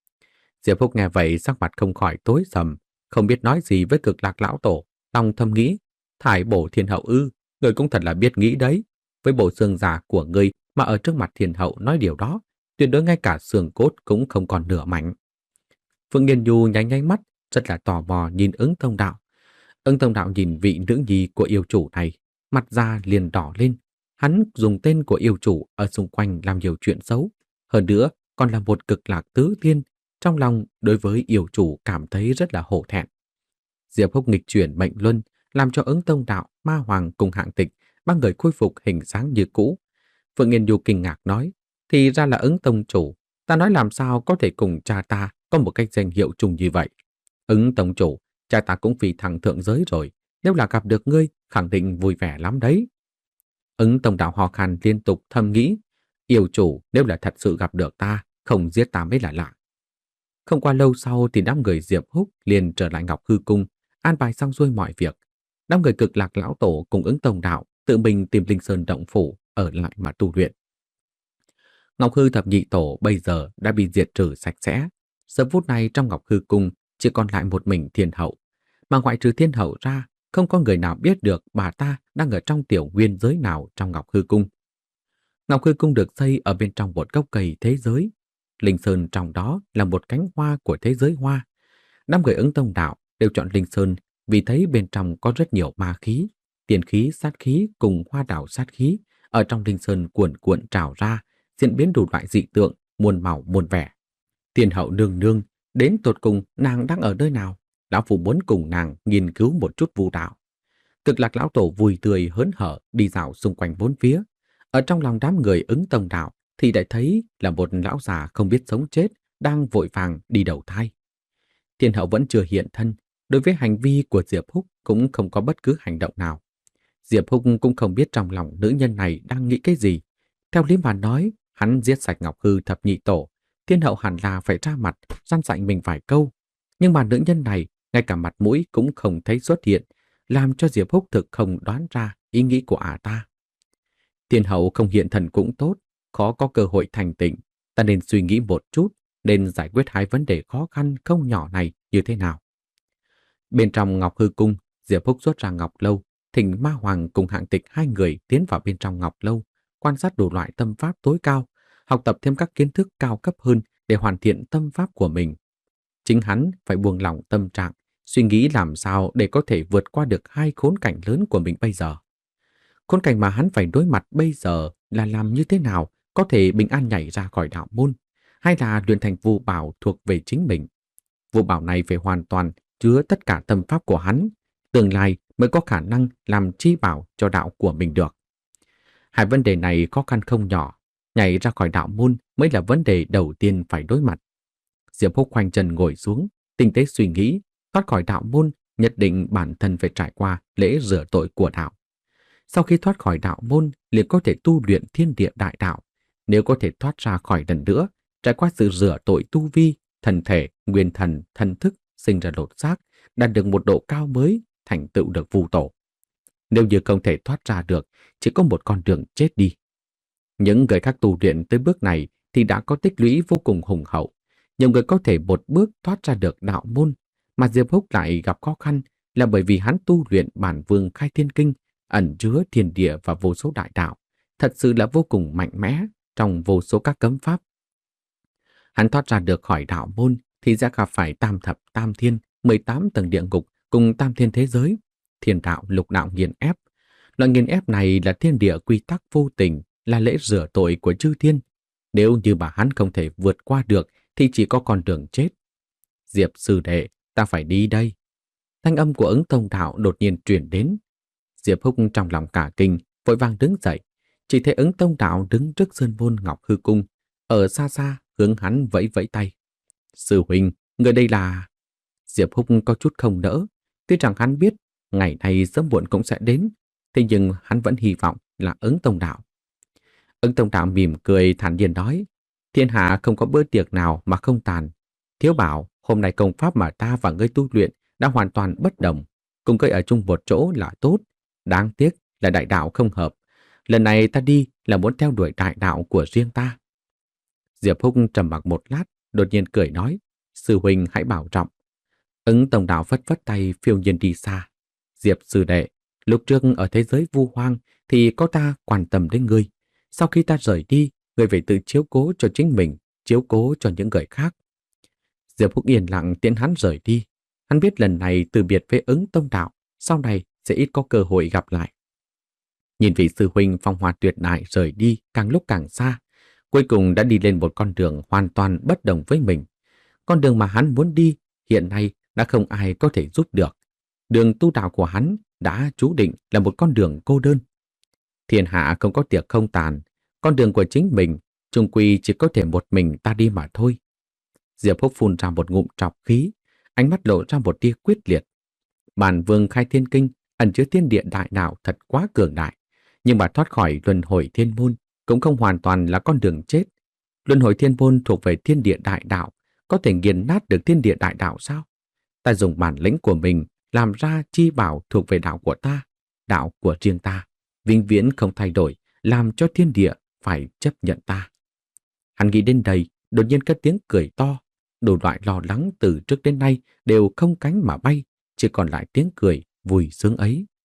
Speaker 1: Diệp Húc nghe vậy sắc mặt không khỏi tối sầm, không biết nói gì với Cực Lạc lão tổ, lòng thầm nghĩ, thải bổ thiên hậu ư, người cũng thật là biết nghĩ đấy, với bộ xương già của ngươi mà ở trước mặt thiên hậu nói điều đó, tuyệt đối ngay cả xương cốt cũng không còn nửa mảnh. Phượng Nghiên Nhu nháy nháy mắt, rất là tò mò nhìn Ứng Tông Đạo. Ứng Tông Đạo nhìn vị nữ nhi của yêu chủ này, mặt da liền đỏ lên. Hắn dùng tên của yêu chủ ở xung quanh làm nhiều chuyện xấu, hơn nữa còn là một Cực Lạc tứ tiên, trong lòng đối với yêu chủ cảm thấy rất là hổ thẹn. Diệp Húc nghịch chuyển mệnh luân, làm cho Ứng Tông Đạo, Ma Hoàng cùng Hạng Tịch ba người khôi phục hình dáng như cũ. Phượng Nghiên Nhu kinh ngạc nói, thì ra là Ứng Tông chủ, ta nói làm sao có thể cùng cha ta có một cách danh hiệu trùng như vậy. Ứng Tông chủ, cha ta cũng vì thằng thượng giới rồi, nếu là gặp được ngươi, khẳng định vui vẻ lắm đấy. Ứng Tông Đạo hò khan liên tục thầm nghĩ, yêu chủ nếu là thật sự gặp được ta, không giết ta mới là lạ. Không qua lâu sau thì đám người Diệp Húc liền trở lại Ngọc Hư Cung, an bài xong xuôi mọi việc. Đám người Cực Lạc lão tổ cùng Ứng Tông Đạo tự mình tìm Linh Sơn động phủ ở lại mà tu luyện. Ngọc Hư thập nhị tổ bây giờ đã bị diệt trừ sạch sẽ. Giờ phút này trong Ngọc Hư Cung chỉ còn lại một mình thiên hậu. Mà ngoại trừ thiên hậu ra, không có người nào biết được bà ta đang ở trong tiểu nguyên giới nào trong Ngọc Hư Cung. Ngọc Hư Cung được xây ở bên trong một gốc cây thế giới. Linh Sơn trong đó là một cánh hoa của thế giới hoa. Năm người Ứng Tông Đạo đều chọn Linh Sơn vì thấy bên trong có rất nhiều ma khí, tiền khí, sát khí cùng hoa đảo sát khí ở trong Linh Sơn cuồn cuộn trào ra, diễn biến đủ loại dị tượng, muôn màu muôn vẻ. Thiên hậu nương nương, đến tột cùng nàng đang ở nơi nào? Lão Phu muốn cùng nàng nghiên cứu một chút vu đạo. Cực Lạc lão tổ vui tươi hớn hở đi dạo xung quanh bốn phía. Ở trong lòng đám người Ứng Tông Đạo thì đã thấy là một lão già không biết sống chết đang vội vàng đi đầu thai. Thiên hậu vẫn chưa hiện thân, đối với hành vi của Diệp Húc cũng không có bất cứ hành động nào. Diệp Húc cũng không biết trong lòng nữ nhân này đang nghĩ cái gì. Theo lý mà nói, hắn giết sạch Ngọc Hư thập nhị tổ, thiên hậu hẳn là phải ra mặt răn dạy mình vài câu. Nhưng mà nữ nhân này ngay cả mặt mũi cũng không thấy xuất hiện, làm cho Diệp Húc thực không đoán ra ý nghĩ của ả ta. Thiên hậu không hiện thần cũng tốt, khó có cơ hội thành tịnh, ta nên suy nghĩ một chút, nên giải quyết hai vấn đề khó khăn không nhỏ này như thế nào. Bên trong Ngọc Hư Cung, Diệp Húc xuất ra Ngọc Lâu, thỉnh Ma Hoàng cùng Hạng Tịch hai người tiến vào bên trong Ngọc Lâu, quan sát đủ loại tâm pháp tối cao, học tập thêm các kiến thức cao cấp hơn để hoàn thiện tâm pháp của mình. Chính hắn phải buông lỏng tâm trạng, suy nghĩ làm sao để có thể vượt qua được hai khốn cảnh lớn của mình bây giờ. Khốn cảnh mà hắn phải đối mặt bây giờ là làm như thế nào có thể bình an nhảy ra khỏi đạo môn. hay là luyện thành phù bảo thuộc về chính mình. Phù bảo này phải hoàn toàn chứa tất cả tâm pháp của hắn, tương lai mới có khả năng làm chi bảo cho đạo của mình được. Hai vấn đề này khó khăn không nhỏ, nhảy ra khỏi đạo môn mới là vấn đề đầu tiên phải đối mặt. Diệp Húc khoanh chân ngồi xuống, tinh tế suy nghĩ, thoát khỏi đạo môn, nhất định bản thân phải trải qua lễ rửa tội của đạo. Sau khi thoát khỏi đạo môn, liền có thể tu luyện thiên địa đại đạo. Nếu có thể thoát ra khỏi lần nữa, trải qua sự rửa tội tu vi, thần thể, nguyên thần, thần thức, sinh ra lột xác, đạt được một độ cao mới, thành tựu được phù tổ. Nếu như không thể thoát ra được, chỉ có một con đường chết đi. Những người khác tu luyện tới bước này thì đã có tích lũy vô cùng hùng hậu. Nhiều người có thể một bước thoát ra được đạo môn, mà Diệp Húc lại gặp khó khăn là bởi vì hắn tu luyện bản vương khai thiên kinh, ẩn chứa thiên địa và vô số đại đạo, thật sự là vô cùng mạnh mẽ trong vô số các cấm pháp. Hắn thoát ra được khỏi đạo môn thì sẽ gặp phải tam thập tam thiên, mười tám tầng địa ngục cùng tam thiên thế giới, thiên đạo lục đạo nghiền ép. Loại nghiền ép này là thiên địa quy tắc vô tình, là lễ rửa tội của chư thiên. Nếu như mà hắn không thể vượt qua được thì chỉ có con đường chết. Diệp sư đệ, ta phải đi đây. Thanh âm của Ứng Tông Đạo đột nhiên truyền đến. Diệp Húc trong lòng cả kinh, vội vàng đứng dậy. Chỉ thấy Ứng Tông Đạo đứng trước sơn môn Ngọc Hư Cung, ở xa xa hướng hắn vẫy vẫy tay. Sư huynh, người đây là... Diệp Húc có chút không nỡ. Tuy rằng hắn biết ngày này sớm muộn cũng sẽ đến, thế nhưng hắn vẫn hy vọng là Ứng Tông Đạo. Ứng Tông Đạo mỉm cười thản nhiên nói, thiên hạ không có bữa tiệc nào mà không tàn. Thiếu bảo, hôm nay công pháp mà ta và ngươi tu luyện đã hoàn toàn bất đồng, cùng ngươi ở chung một chỗ là tốt. Đáng tiếc là đại đạo không hợp. Lần này ta đi là muốn theo đuổi đại đạo của riêng ta. Diệp Húc trầm mặc một lát, đột nhiên cười nói, sư huynh hãy bảo trọng. Ứng Tông Đạo phất phất tay phiêu nhiên đi xa. Diệp sư đệ, lúc trước ở thế giới vu hoang thì có ta quan tâm đến ngươi. Sau khi ta rời đi, ngươi phải tự chiếu cố cho chính mình, chiếu cố cho những người khác. Diệp Húc yên lặng tiễn hắn rời đi. Hắn biết lần này từ biệt với Ứng Tông Đạo, sau này sẽ ít có cơ hội gặp lại. Nhìn vị sư huynh phong hoa tuyệt đại rời đi càng lúc càng xa, cuối cùng đã đi lên một con đường hoàn toàn bất đồng với mình. Con đường mà hắn muốn đi hiện nay đã không ai có thể giúp được. Đường tu đạo của hắn đã chú định là một con đường cô đơn. Thiên hạ không có tiệc không tàn, con đường của chính mình chung quy chỉ có thể một mình ta đi mà thôi. Diệp Húc phun ra một ngụm trọc khí, ánh mắt lộ ra một tia quyết liệt. Bản vương khai thiên kinh ẩn chứa thiên địa đại đạo thật quá cường đại, nhưng mà thoát khỏi luân hồi thiên môn cũng không hoàn toàn là con đường chết. Luân hồi thiên môn thuộc về thiên địa đại đạo, có thể nghiền nát được thiên địa đại đạo sao? Ta dùng bản lĩnh của mình làm ra chi bảo thuộc về đạo của ta, đạo của riêng ta, vĩnh viễn không thay đổi, làm cho thiên địa phải chấp nhận ta. Hắn nghĩ đến đây, đột nhiên cất tiếng cười to, đủ loại lo lắng từ trước đến nay đều không cánh mà bay, chỉ còn lại tiếng cười vui sướng ấy.